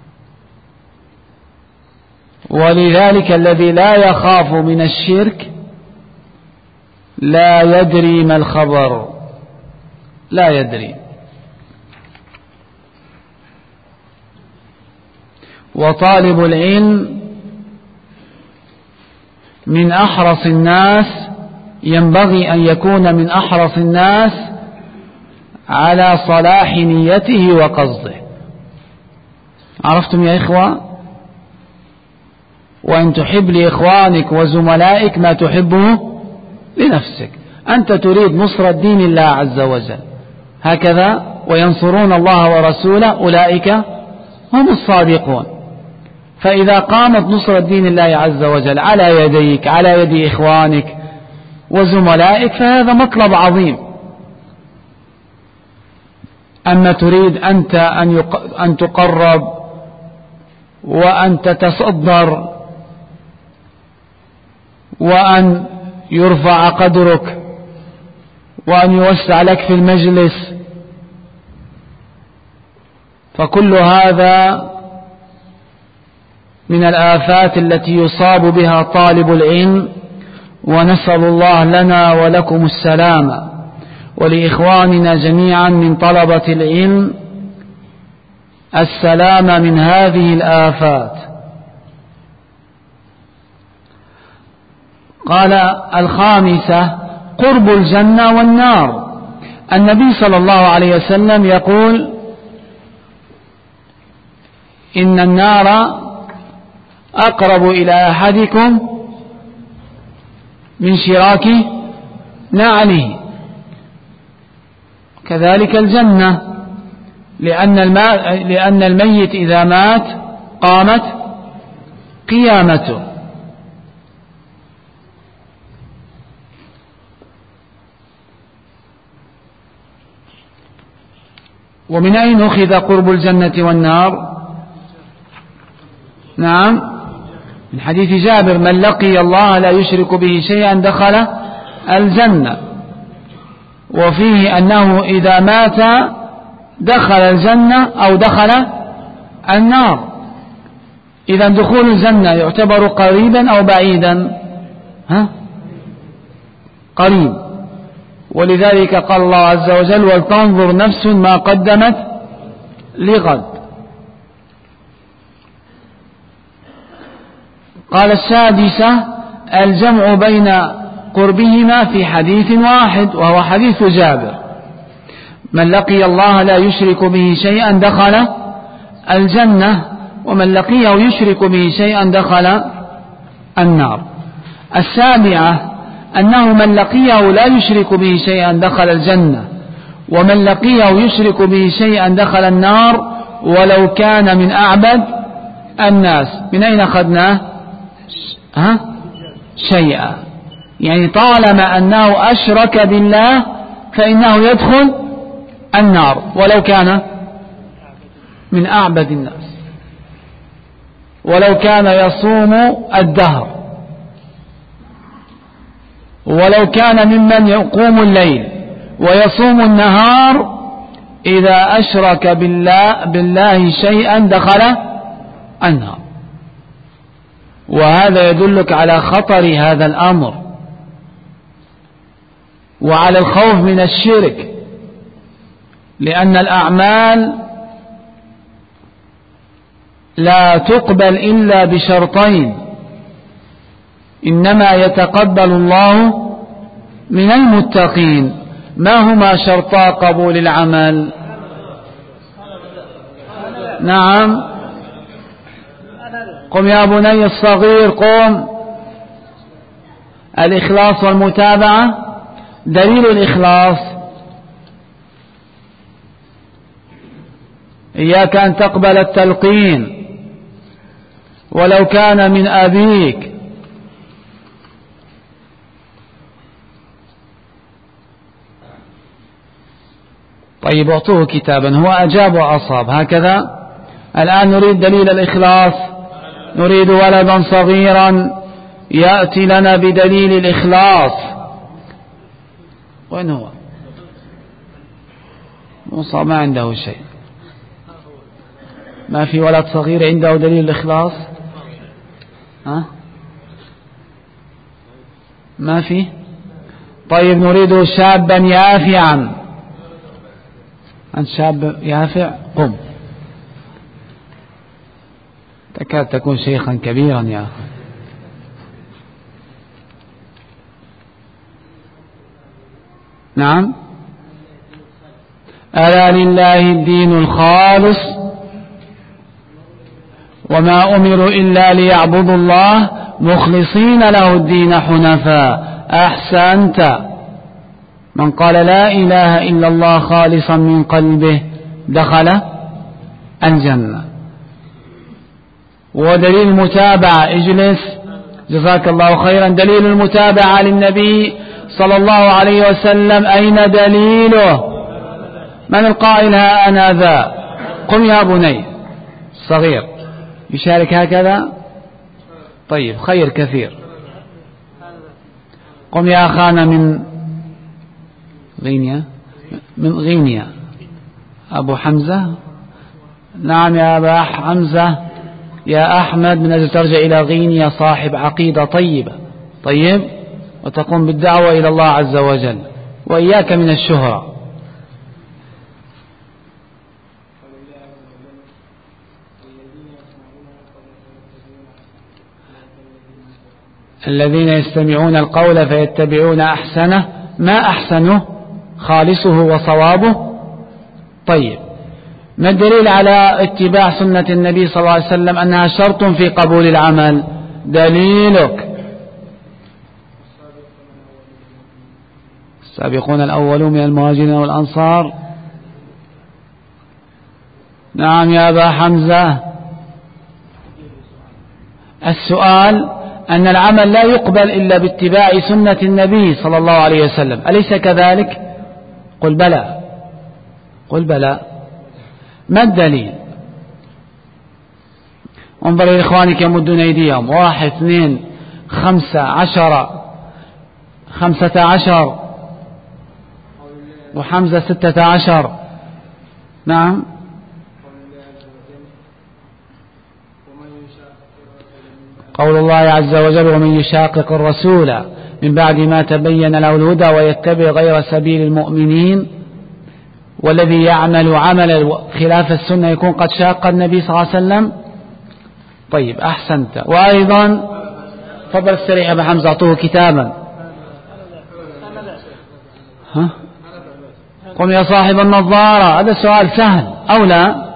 ولذلك الذي لا يخاف من الشرك لا يدري ما الخبر، لا يدري. وطالب العلم من أحرص الناس، ينبغي أن يكون من أحرص الناس على صلاح نيته وقصده. عرفتم يا إخوة؟ وأن تحب لإخوانك وزملائك ما تحبه لنفسك. أنت تريد نصرة دين الله عز وجل، هكذا، وينصرون الله ورسوله أولئك هم الصادقون. فإذا قامت نصرة دين الله عز وجل على يديك، على يد إخوانك وزملائك، فهذا مطلب عظيم. أما تريد أنت أن تقرب وأن تتصدر وأن يرفع قدرك وأن يوسع لك في المجلس، فكل هذا من الآفات التي يصاب بها طالب العلم. ونسأل الله لنا ولكم السلامة، ولإخواننا جميعا من طلبة العلم السلامة من هذه الآفات. قال: الخامسة قرب الجنة والنار. النبي صلى الله عليه وسلم يقول: إن النار أقرب إلى أحدكم من شراك نعله. كذلك الجنة، لأن الميت إذا مات قامت قيامته. ومن أين أخذ قرب الجنة والنار؟ نعم، من حديث جابر: من لقي الله لا يشرك به شيئا دخل الجنة. وفيه أنه إذا مات دخل الجنة أو دخل النار. إذا دخول الجنة يعتبر قريبا أو بعيدا؟ قريب. ولذلك قال الله عز وجل: ولتنظر نفس ما قدمت لغد. قال: السادسة الجمع بين قربهما في حديث واحد، وهو حديث جابر: من لقي الله لا يشرك به شيئا دخل الجنة، ومن لقيه يشرك به شيئا دخل النار. السابعة أنه من لقيه لا يشرك به شيئا دخل الجنة، ومن لقيه يشرك به شيئا دخل النار ولو كان من أعبد الناس. من أين أخذناه؟ شيئا، يعني طالما أنه أشرك بالله فإنه يدخل النار ولو كان من أعبد الناس، ولو كان يصوم الدهر، ولو كان ممن يقوم الليل ويصوم النهار إذا أشرك بالله شيئا دخل النار. وهذا يدلك على خطر هذا الأمر وعلى الخوف من الشرك، لأن الأعمال لا تقبل إلا بشرطين، إنما يتقبل الله من المتقين. ما هما شرطا قبول العمل؟ نعم، قم يا بني الصغير قم. الإخلاص والمتابعة. دليل الإخلاص: إياك أن تقبل التلقين ولو كان من أبيك. طيب اعطوه كتابا، هو أجاب وأصاب هكذا. الآن نريد دليل الإخلاص، نريد ولدا صغيرا يأتي لنا بدليل الإخلاص. وين هو؟ موسى ما عنده شيء، ما في ولد صغير عنده دليل الإخلاص. ها؟ ما في. طيب نريد شابا يافعا. أنت شاب يافع قم. تكاد تكون شيخا كبيرا يا أخي. نعم. ألا لله الدين الخالص وما أمروا إلا ليعبدوا الله مخلصين له الدين حنفاء. أحسنت. من قال لا إله إلا الله خالصا من قلبه دخل الجنة. ودليل المتابعة، اجلس جزاك الله خيرا. دليل المتابعة للنبي صلى الله عليه وسلم أين دليله؟ من القائل ها أنا ذا؟ قم يا بني صغير يشارك هكذا. طيب خير كثير. قم يا أخانا من غينيا أبو حمزة. نعم يا أبا حمزة. يا أحمد من أجل ترجع إلى غينيا صاحب عقيدة طيبة. طيب، وتقوم بالدعوة إلى الله عز وجل، وإياك من الشهرة. الذين يستمعون القول فيتبعون أحسنه. ما أحسنه؟ خالصه وصوابه. طيب، ما الدليل على اتباع سنة النبي صلى الله عليه وسلم أنها شرط في قبول العمل؟ دليلك. السابقون الأولون من المهاجرين والأنصار. نعم يا أبا حمزة. السؤال أن العمل لا يقبل إلا باتباع سنة النبي صلى الله عليه وسلم، أليس كذلك؟ قل بلى. قل بلى. ما الدليل؟ انظر إلى إخوانك يمدون أيديهم. 1 2 5 10 15 وحمزة 16. نعم. قول الله عز وجل ومن يشاقق الرسول من بعد ما تبين له الهدى ويتبع غير سبيل المؤمنين والذي يعمل عمل خلاف السنة يكون قد شاق النبي صلى الله عليه وسلم. طيب أحسنت. وأيضا فضل السريع أبا حمزة أعطوه كتابا. ها؟ قم يا صاحب النظارة. هذا سؤال سهل أو لا؟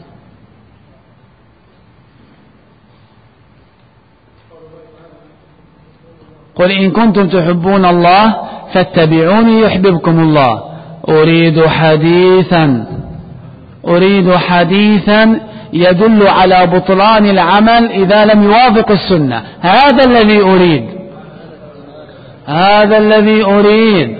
قل إن كنتم تحبون الله فاتبعوني يحببكم الله. أريد حديثا يدل على بطلان العمل إذا لم يوافق السنة. هذا الذي أريد.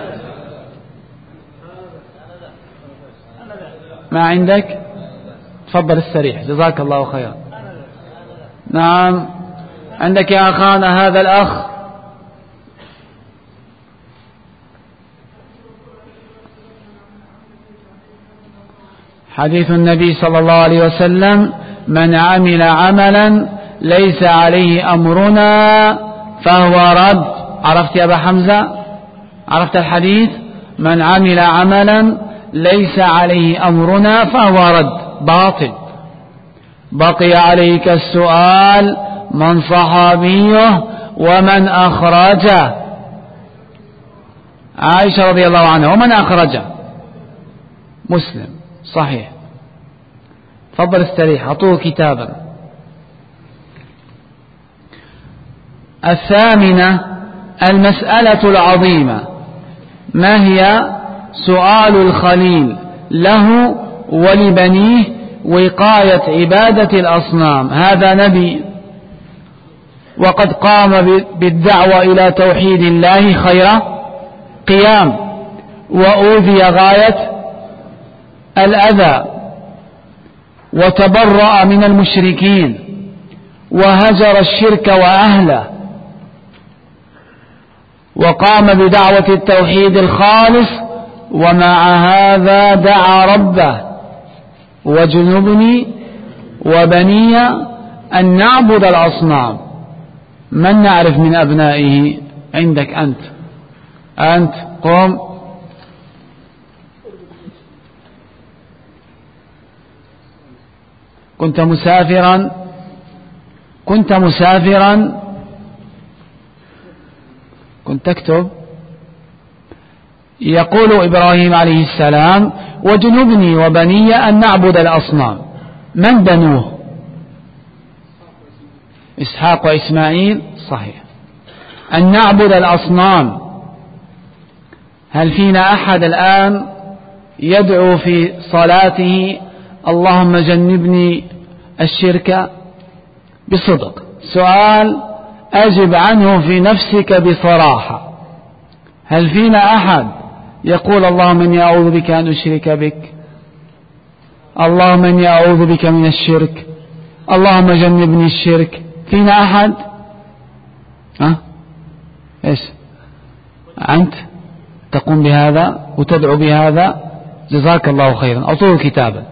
ما عندك؟ تفضل السريح جزاك الله خيرا. نعم عندك يا أخانا هذا الأخ. حديث النبي صلى الله عليه وسلم: من عمل عملا ليس عليه أمرنا فهو رد. عرفت يا أبا حمزة؟ عرفت الحديث؟ من عمل عملا ليس عليه أمرنا فهو رد، باطل. بقي عليك السؤال: من صحابيه ومن أخرجه؟ عائشة رضي الله عنها. ومن أخرجه؟ مسلم. صحيح. تفضل استريح، أعطوه كتابا. الثامنة المسألة العظيمة: ما هي سؤال الخليل له ولبنيه وقاية عبادة الأصنام؟ هذا نبي وقد قام بالدعوة إلى توحيد الله خير قيام، وأوذي غاية الأذى، وتبرأ من المشركين، وهجر الشرك وأهله، وقام بدعوة التوحيد الخالص، ومع هذا دعا ربه: واجنبني وبني أن نعبد الأصنام. من نعرف من أبنائه عندك؟ أنت قم. كنت مسافرا كنت تكتب. يقول إبراهيم عليه السلام: واجنبني وبني أن نعبد الأصنام. من بنوه؟ إسحاق وإسماعيل. صحيح. أن نعبد الأصنام. هل فينا أحد الآن يدعو في صلاته: اللهم جنبني الشرك؟ بصدق، سؤال أجب عنه في نفسك بصراحة. هل فينا أحد يقول: اللهم إني أعوذ بك أن أشرك بك، اللهم إني أعوذ بك من الشرك، اللهم جنبني الشرك؟ فينا أحد؟ إيش أنت تقوم بهذا وتدعو بهذا؟ جزاك الله خيرا. أعطوه كتابا.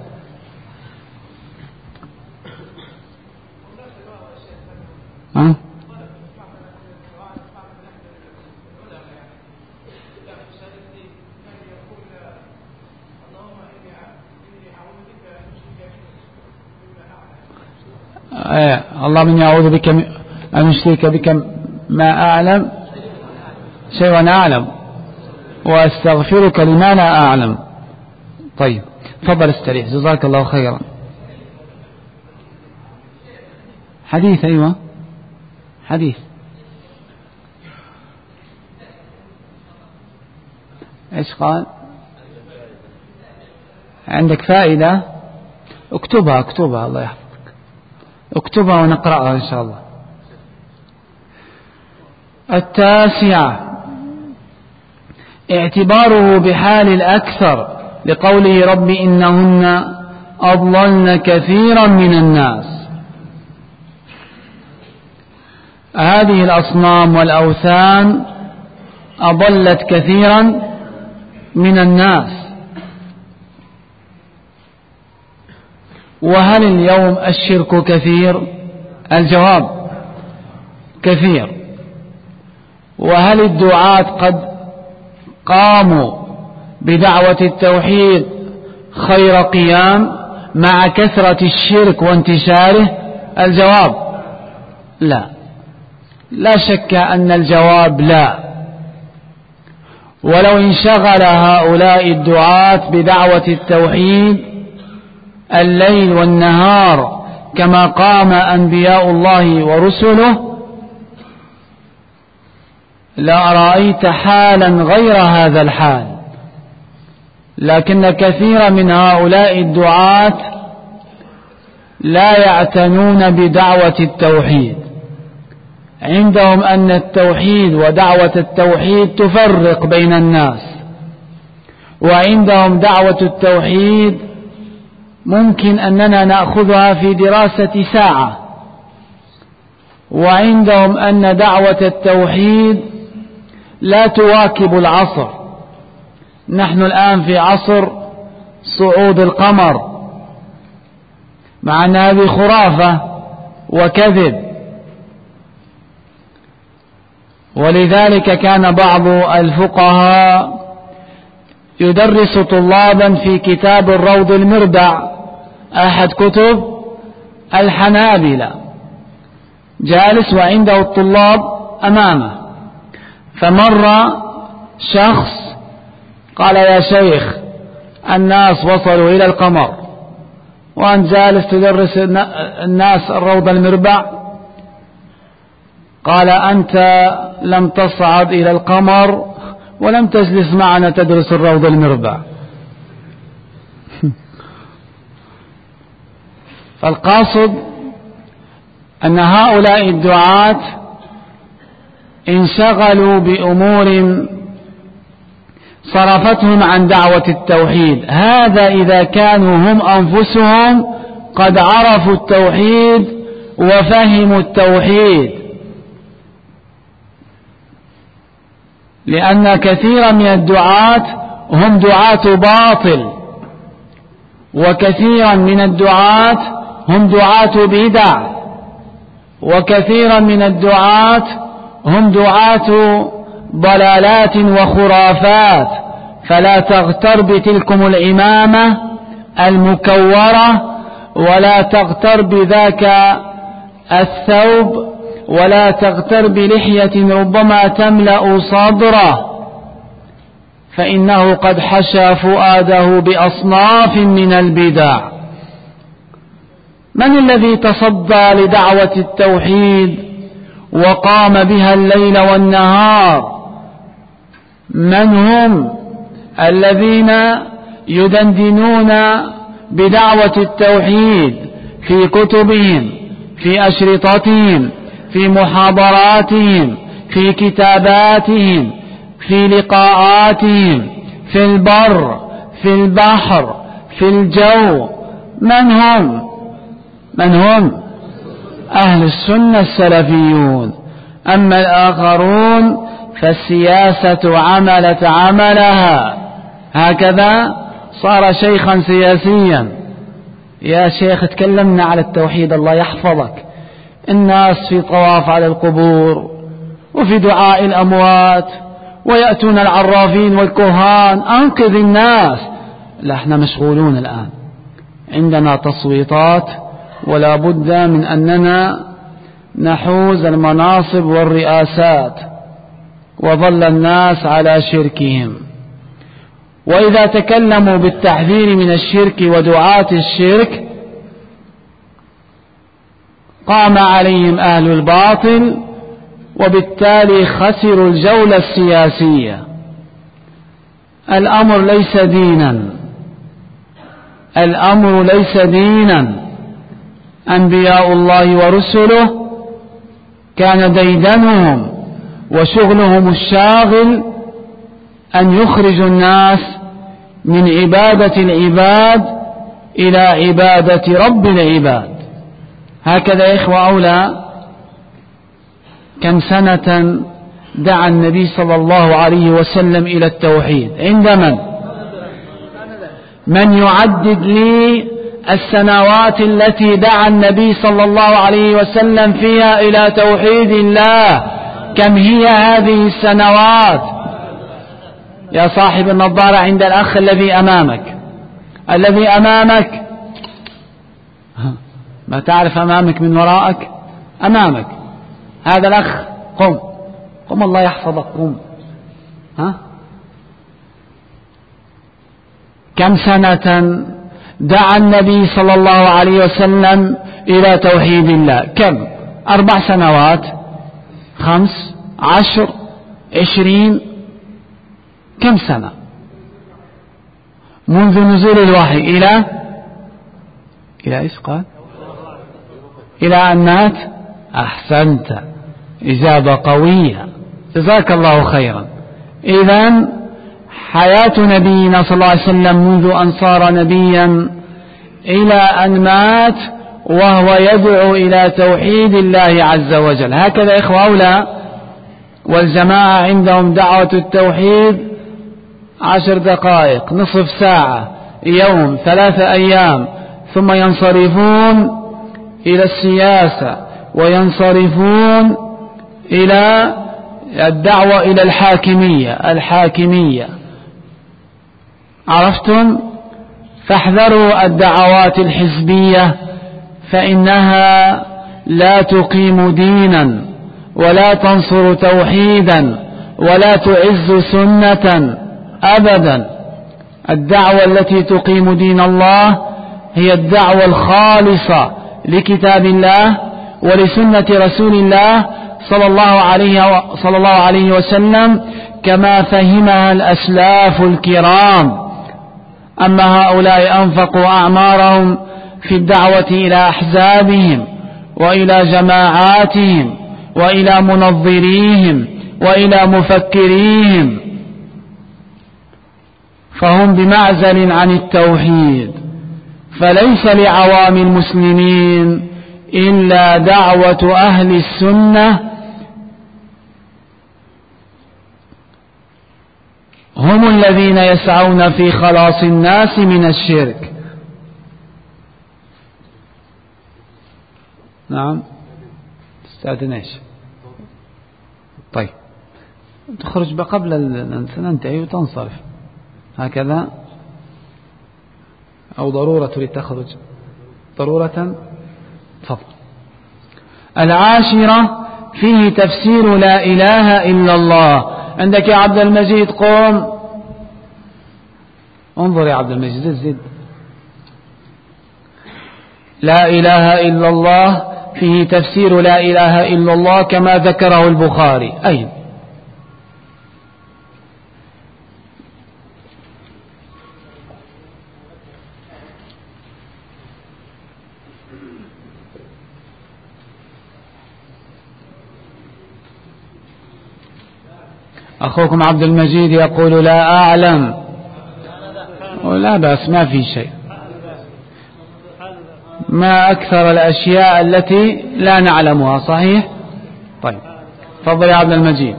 اللهم إني أعوذ بك أن أشرك بك ما أعلم شيئا أعلم، وأستغفرك لما لا أعلم. طيب، تفضل استريح، جزاك الله خيرا. حديث. أيوة، حديث. إيش قال؟ عندك فائدة؟ اكتبها الله يحفظك. اكتبها ونقرأها إن شاء الله. التاسعة اعتباره بحال الأكثر، لقوله: رب إنهن أضللن كثيرا من الناس. هذه الأصنام والأوثان أضلت كثيرا من الناس. وهل اليوم الشرك كثير؟ الجواب: كثير. وهل الدعاة قد قاموا بدعوة التوحيد خير قيام مع كثرة الشرك وانتشاره؟ الجواب: لا شك أن الجواب لا. ولو انشغل هؤلاء الدعاة بدعوة التوحيد الليل والنهار كما قام أنبياء الله ورسله لأرأيت حالا غير هذا الحال. لكن كثيرا من هؤلاء الدعاة لا يعتنون بدعوة التوحيد. عندهم أن التوحيد ودعوة التوحيد تفرق بين الناس، وعندهم دعوة التوحيد ممكن أننا نأخذها في دراسة ساعة، وعندهم أن دعوة التوحيد لا تواكب العصر. نحن الآن في عصر صعود القمر، مع أن هذه خرافة وكذب. ولذلك كان بعض الفقهاء يدرس طلابا في كتاب الروض المربع، أحد كتب الحنابلة، جالس وعنده الطلاب أمامه، فمر شخص قال: يا شيخ، الناس وصلوا إلى القمر وأنت جالس تدرس الناس الروض المربع. قال: أنت لم تصعد إلى القمر ولم تجلس معنا تدرس الروض المربع. فالقاصد أن هؤلاء الدعاة انشغلوا بأمور صرفتهم عن دعوة التوحيد. هذا إذا كانوا هم أنفسهم قد عرفوا التوحيد وفهموا التوحيد، لأن كثيرا من الدعاة هم دعاة باطل، وكثيرا من الدعاة هم دعاة بدع، وكثيرا من الدعاة هم دعاة ضلالات وخرافات. فلا تغتر بتلكم العمامة المكورة، ولا تغتر بذاك الثوب، ولا تغتر بلحية ربما تملأ صدره، فإنه قد حشى فؤاده بأصناف من البدع. من الذي تصدى لدعوة التوحيد وقام بها الليل والنهار؟ من هم الذين يدندنون بدعوة التوحيد في كتبهم، في أشرطتهم، في محاضراتهم، في كتاباتهم، في لقاءاتهم، في البر، في البحر، في الجو؟ من هم؟ من هم؟ أهل السنة السلفيون. أما الآخرون فالسياسة عملت عملها، هكذا صار شيخا سياسيا. يا شيخ تكلمنا على التوحيد، الله يحفظك. الناس في طواف على القبور وفي دعاء الأموات، ويأتون العرافين والكهان، أنقذ الناس. لا، احنا مشغولون الآن، عندنا تصويتات ولا بد من أننا نحوز المناصب والرئاسات، وظل الناس على شركهم. وإذا تكلموا بالتحذير من الشرك ودعاة الشرك قام عليهم أهل الباطل، وبالتالي خسروا الجولة السياسية. الأمر ليس دينا، الأمر ليس دينا. أنبياء الله ورسله كان ديدنهم وشغلهم الشاغل أن يخرجوا الناس من عبادة العباد إلى عبادة رب العباد. هكذا يا إخوة أولى. كم سنة دعا النبي صلى الله عليه وسلم إلى التوحيد؟ عند من يعدد لي السنوات التي دعا النبي صلى الله عليه وسلم فيها إلى توحيد الله؟ كم هي هذه السنوات؟ يا صاحب النظارة عند الأخ الذي أمامك، الذي أمامك، ما تعرف أمامك من وراءك؟ أمامك هذا الأخ، قم قم، الله يحفظك، قم. كم سنة دعا النبي صلى الله عليه وسلم إلى توحيد الله؟ كم؟ 4 سنوات، 5، 10، 20؟ كم سنة منذ نزول الوحي إلى إيش قال؟ إلى أن مات. أحسنت، إجابة قوية، جزاك الله خيرا. إذن حياة نبينا صلى الله عليه وسلم منذ أن صار نبيا إلى أن مات وهو يدعو إلى توحيد الله عز وجل. هكذا إخوة أولى. والجماعة عندهم دعوة التوحيد 10 دقائق، نصف ساعة، يوم، 3 أيام، ثم ينصرفون إلى السياسة وينصرفون إلى الدعوة إلى الحاكمية. عرفتم؟ فاحذروا الدعوات الحزبية، فإنها لا تقيم دينا ولا تنصر توحيدا ولا تعز سنة أبدا. الدعوة التي تقيم دين الله هي الدعوة الخالصة لكتاب الله ولسنة رسول الله صلى الله عليه وسلم كما فهمها الأسلاف الكرام. أما هؤلاء أنفقوا أعمارهم في الدعوة إلى أحزابهم وإلى جماعاتهم وإلى منظريهم وإلى مفكريهم، فهم بمعزل عن التوحيد. فليس لعوام المسلمين إلا دعوة أهل السنة، هم الذين يسعون في خلاص الناس من الشرك. نعم، تستأذن ايش؟ طيب تخرج قبل أن ننتهي وتنصرف هكذا، أو ضرورة تريد تخرج؟ ضرورة؟ تفضل. العاشرة فيه تفسير لا إله إلا الله. عندك يا عبد المجيد، قوم انظر يا عبد المجيد، زد. لا إله إلا الله فيه تفسير لا إله إلا الله كما ذكره البخاري. أين؟ أخوكم عبد المجيد يقول لا أعلم، ولا بأس، ما في شيء. ما أكثر الأشياء التي لا نعلمها، صحيح؟ طيب تفضل يا عبد المجيد.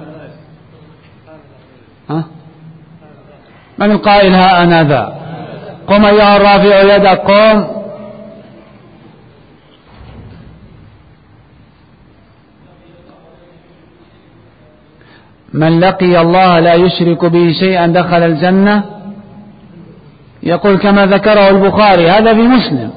من القائل ها أنا ذا؟ قم أيها الرافع يدك، قم. من لقي الله لا يشرك به شيئا دخل الجنة، يقول كما ذكره البخاري، هذا في مسلم.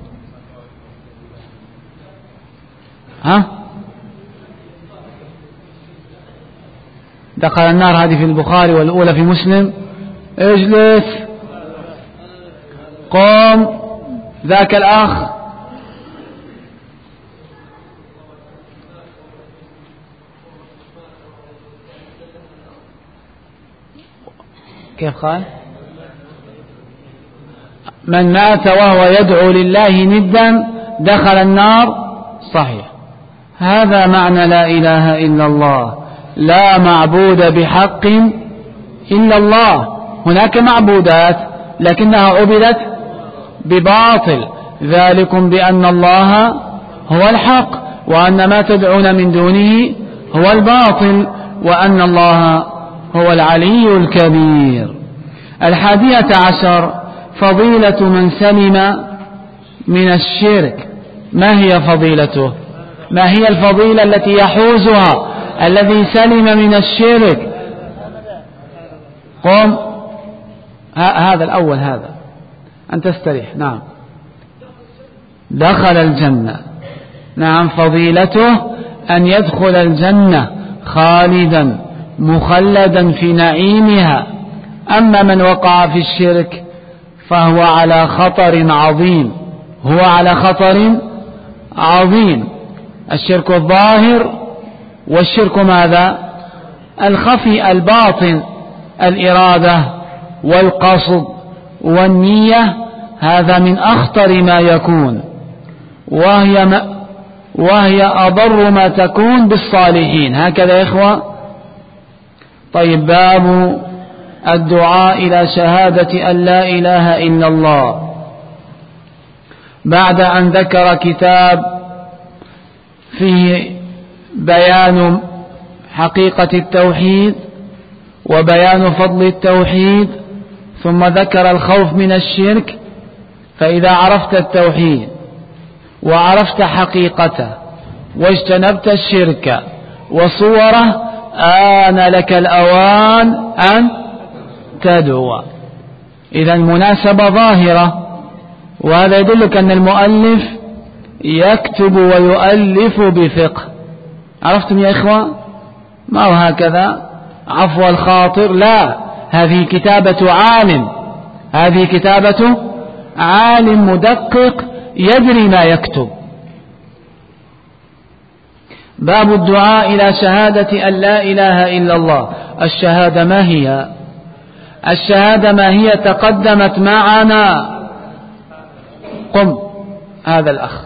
دخل النار هذه في البخاري والأولى في مسلم. اجلس، قم. ذاك الأخ كيف قال؟ من مات وهو يدعو لله ندا دخل النار، صحيح. هذا معنى لا إله إلا الله، لا معبود بحق إلا الله. هناك معبودات لكنها عبدت بباطل، ذلكم بأن الله هو الحق وأن ما تدعون من دونه هو الباطل وأن الله هو العلي الكبير. 11 فضيلة من سلم من الشرك. ما هي فضيلته؟ ما هي الفضيلة التي يحوزها الذي سلم من الشرك؟ قم. هذا الأول، هذا أن تستريح. نعم، دخل الجنة. نعم، فضيلته أن يدخل الجنة خالدا مخلدا في نعيمها. أما من وقع في الشرك فهو على خطر عظيم، هو على خطر عظيم. الشرك الظاهر والشرك ماذا؟ الخفي الباطن، الإرادة والقصد والنية، هذا من أخطر ما يكون، وهي أضر ما تكون بالصالحين. هكذا يا إخوة. طيب، باب الدعاء إلى شهادة أن لا إله إلا الله. بعد أن ذكر كتاب فيه بيان حقيقة التوحيد وبيان فضل التوحيد، ثم ذكر الخوف من الشرك، فإذا عرفت التوحيد وعرفت حقيقته واجتنبت الشرك وصوره آن لك الأوان أن تدعو. إذا المناسبة ظاهرة، وهذا يدلك أن المؤلف يكتب ويؤلف بفقه. عرفتم يا إخوة؟ ما هو هكذا عفو الخاطر، لا، هذه كتابة عالم، هذه كتابة عالم مدقق يدري ما يكتب. باب الدعاء إلى شهادة أن لا إله إلا الله. الشهادة ما هي؟ الشهادة ما هي؟ تقدمت معنا. قم هذا الأخ،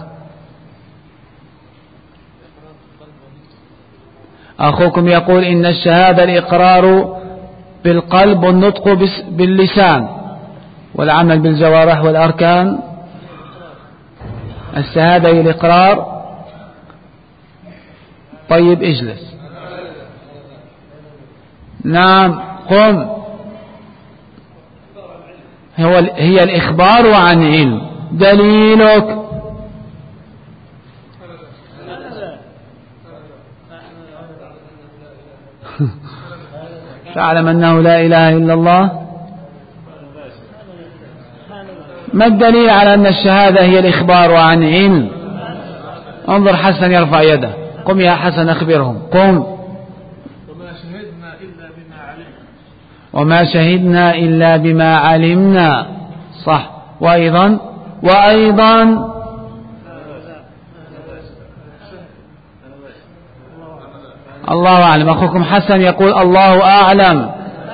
أخوكم يقول إن الشهادة الإقرار بالقلب والنطق باللسان والعمل بالجوارح والأركان. الشهادة هي الإقرار. طيب اجلس. نعم قم. هي الإخبار عن علم. دليلك؟ تعلم أنه لا إله إلا الله. ما الدليل على أن الشهادة هي الإخبار عن علم؟ انظر حسن يرفع يده. قم يا حسن أخبرهم. قم. وما شهدنا إلا بما علمنا. صح. وأيضا الله أعلم. أخوكم حسن يقول الله أعلم.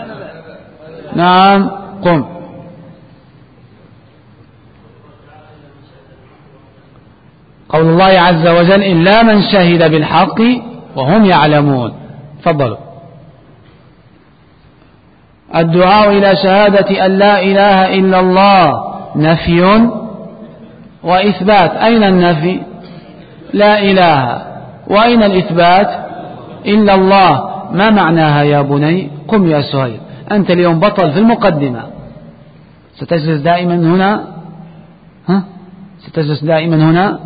نعم قم. قول الله عز وجل إلا من شهد بالحق وهم يعلمون. تفضلوا. الدعاء إلى شهادة أن لا إله إلا الله نفي وإثبات. أين النفي؟ لا إله. وأين الإثبات؟ إلا الله. ما معناها يا بني؟ قم يا سهيل، أنت اليوم بطل في المقدمة. ستجلس دائما هنا؟ ستجلس دائما هنا؟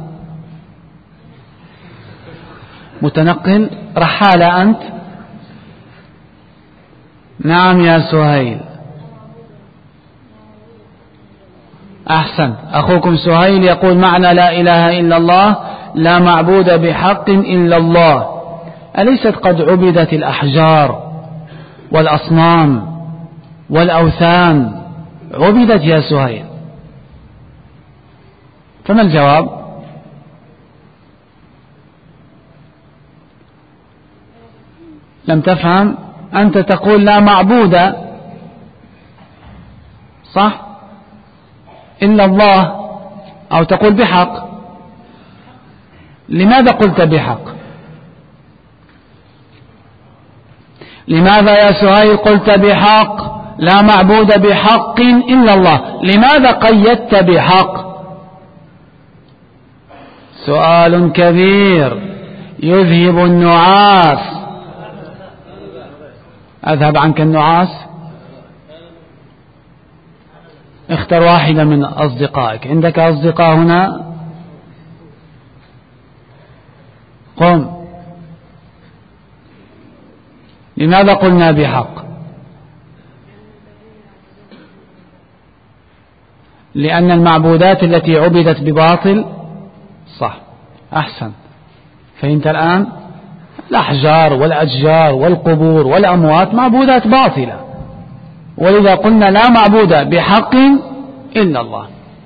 متنقل رحالة أنت؟ نعم يا سهيل. أحسن. أخوكم سهيل يقول معنى لا إله إلا الله لا معبود بحق إلا الله. أليست قد عبدت الأحجار والأصنام والأوثان؟ عبدت يا سهيل، فما الجواب؟ لم تفهم. أنت تقول لا معبود، صح، إلا الله، أو تقول بحق. لماذا قلت بحق؟ لماذا يا سهيل قلت بحق؟ لا معبود بحق إلا الله. لماذا قيدت بحق؟ سؤال كبير يذهب النعاس. أذهب عنك النعاس. اختر واحدة من أصدقائك. عندك أصدقاء هنا؟ قم. لماذا قلنا بحق؟ لأن المعبودات التي عبدت بباطل. صح. أحسن. فهمت الآن؟ الأحجار والأشجار والقبور والأموات معبودات باطلة، ولذا قلنا لا معبود بحق إلا الله.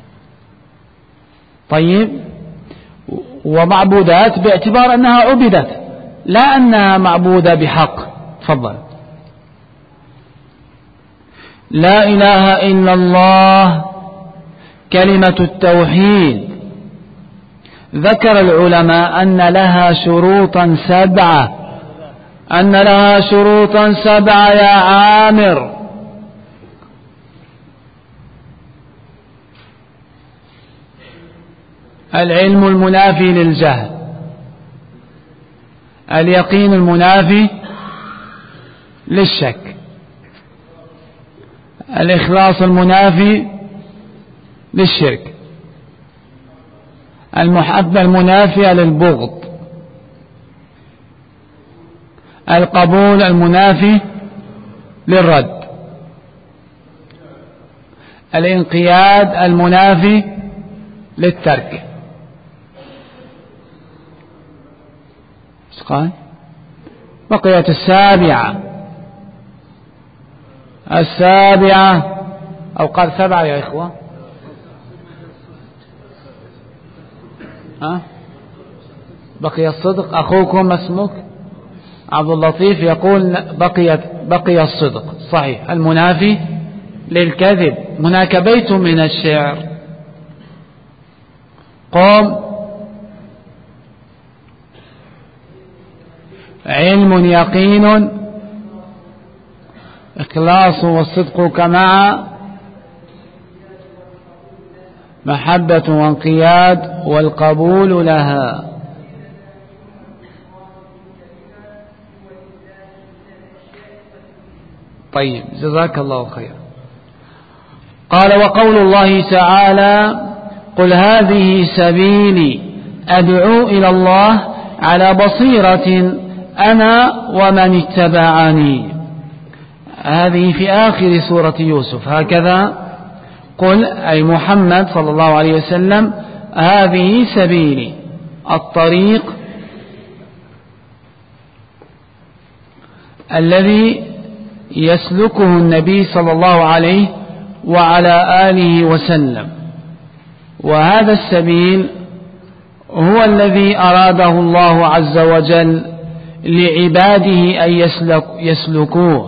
طيب، ومعبودات باعتبار أنها عبدت، لا أنها معبودة بحق. تفضل. لا إله إلا الله كلمة التوحيد ذكر العلماء أن لها شروطا سبعة. أن لها شروطا سبعة يا عامر. العلم المنافي للجهل، اليقين المنافي للشك، الإخلاص المنافي للشرك، المحبة المنافية للبغض، القبول المنافي للرد، الانقياد المنافي للترك. قال بقيت السابعة أو قال 7 يا إخوة. بقي الصدق. أخوكم اسمك عبد اللطيف يقول بقي الصدق، صحيح، المنافي للكذب. هناك بيت من الشعر: قم علم يقين إخلاص والصدق كمع محبة وانقياد والقبول لها. طيب، جزاك الله خير. قال: وقول الله تعالى: قل هذه سبيلي أدعو إلى الله على بصيرة أنا ومن اتبعني. هذه في آخر سورة يوسف. هكذا قل أي محمد صلى الله عليه وسلم: هذه سبيلي، الطريق الذي يسلكه النبي صلى الله عليه وعلى آله وسلم. وهذا السبيل هو الذي أراده الله عز وجل لعباده أن يسلكوه.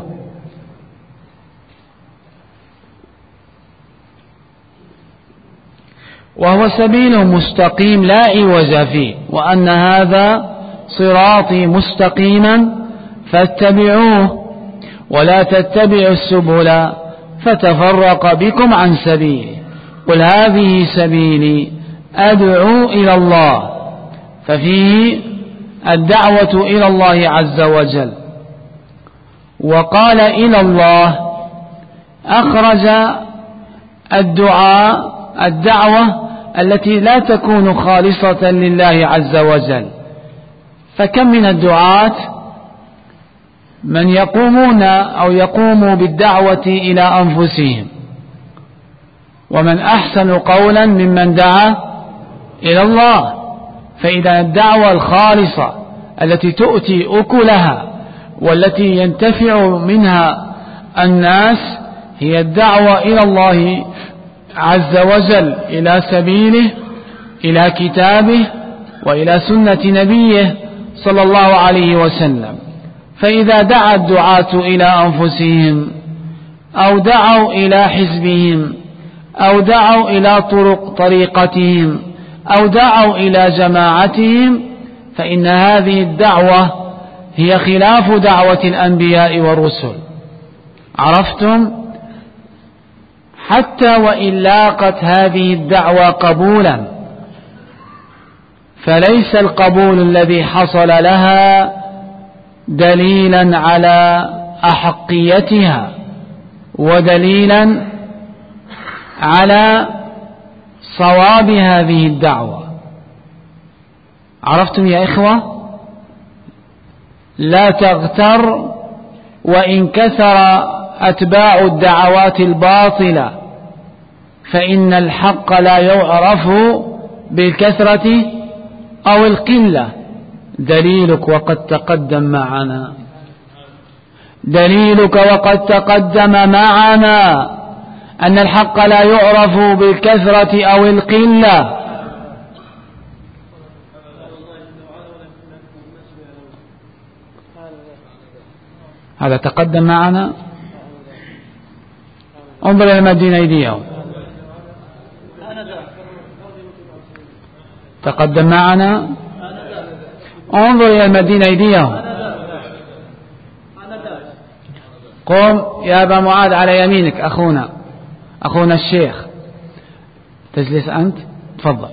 وهو سبيل مستقيم لا عوج فيه، وأن هذا صراطي مستقيما فاتبعوه ولا تتبعوا السبل فتفرق بكم عن سبيله. قل هذه سبيلي أدعو إلى الله، ففيه الدعوة إلى الله عز وجل. وقال إلى الله، أخرج الدعوة التي لا تكون خالصة لله عز وجل. فكم من الدعاة من يقوموا بالدعوة إلى أنفسهم، ومن أحسن قولا ممن دعا إلى الله. فإذا الدعوة الخالصة التي تؤتي أكلها والتي ينتفع منها الناس هي الدعوة إلى الله عز وجل، إلى سبيله، إلى كتابه، وإلى سنة نبيه صلى الله عليه وسلم. فإذا دعا الدعاة إلى أنفسهم أو دعوا إلى حزبهم أو دعوا إلى طريقتهم أو دعوا إلى جماعتهم، فإن هذه الدعوة هي خلاف دعوة الأنبياء والرسل. عرفتم؟ حتى وإن لاقت هذه الدعوة قبولا، فليس القبول الذي حصل لها دليلا على أحقيتها ودليلا على صواب هذه الدعوة. عرفتم يا إخوة؟ لا تغتر وإن كثر أتباع الدعوات الباطلة، فإن الحق لا يعرف بالكثرة أو القلة. دليلك وقد تقدم معنا أن الحق لا يعرف بالكثرة أو القلة. هذا تقدم معنا. انظر إلى المدين أيديهم. تقدم معنا. انظر إلى المدين أيديهم. قم يا أبا معاذ على يمينك. أخونا الشيخ. تجلس أنت. تفضل.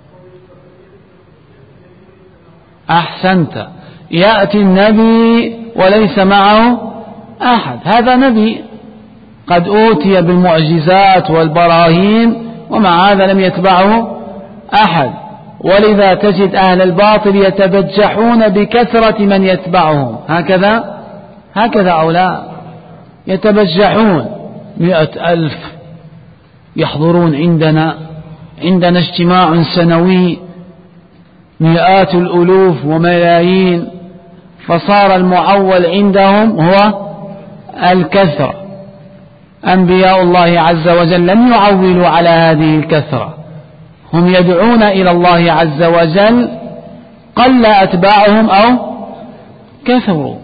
أحسنت. يأتي النبي وليس معه أحد. هذا نبي قد أوتي بالمعجزات والبراهين ومع هذا لم يتبعه أحد. ولذا تجد أهل الباطل يتبجحون بكثرة من يتبعهم. هكذا أو لا؟ يتبجحون 100,000 يحضرون عندنا اجتماع سنوي 100 الألوف وملايين، فصار المعول عندهم هو الكثرة. أنبياء الله عز وجل لم يعولوا على هذه الكثرة، هم يدعون إلى الله عز وجل، قل أتباعهم أو كثروا.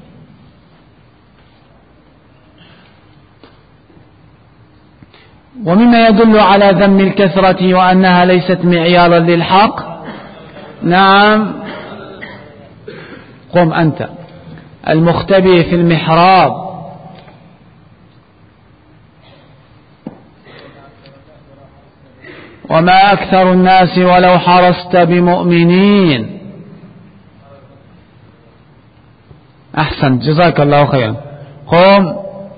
ومما يدل على ذم الكثرة وأنها ليست معيارا للحق، نعم، قم أنت المختبئ في المحراب، وما أكثر الناس ولو حرصت بمؤمنين. أحسن، جزاك الله خيرا. قم.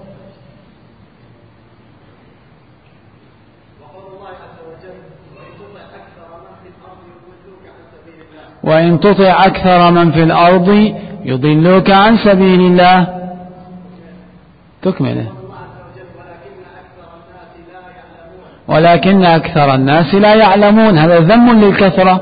وإن تطع أكثر من في الأرض يضلوك عن سبيل الله. تكمله. ولكن أكثر الناس لا يعلمون، هذا ذم للكثرة.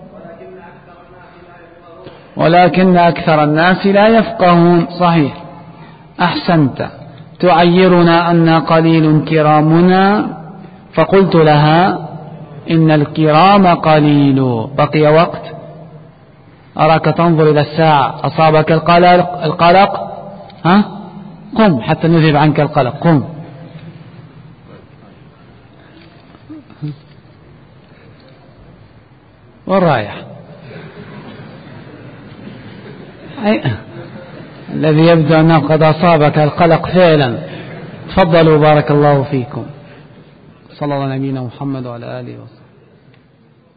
ولكن أكثر الناس لا يفقهون. صحيح، أحسنت. تعيرنا أن قليل كرامنا، فقلت لها إن الكرام قليل. بقي وقت، أراك تنظر إلى الساعة. أصابك القلق؟ ها؟ قم حتى نذهب عنك القلق. قم. والرايح الذي يبدو أنه قد أصابك القلق فعلا. تفضلوا، بارك الله فيكم. صلى الله على نبينا محمد وعلى آله وسلم.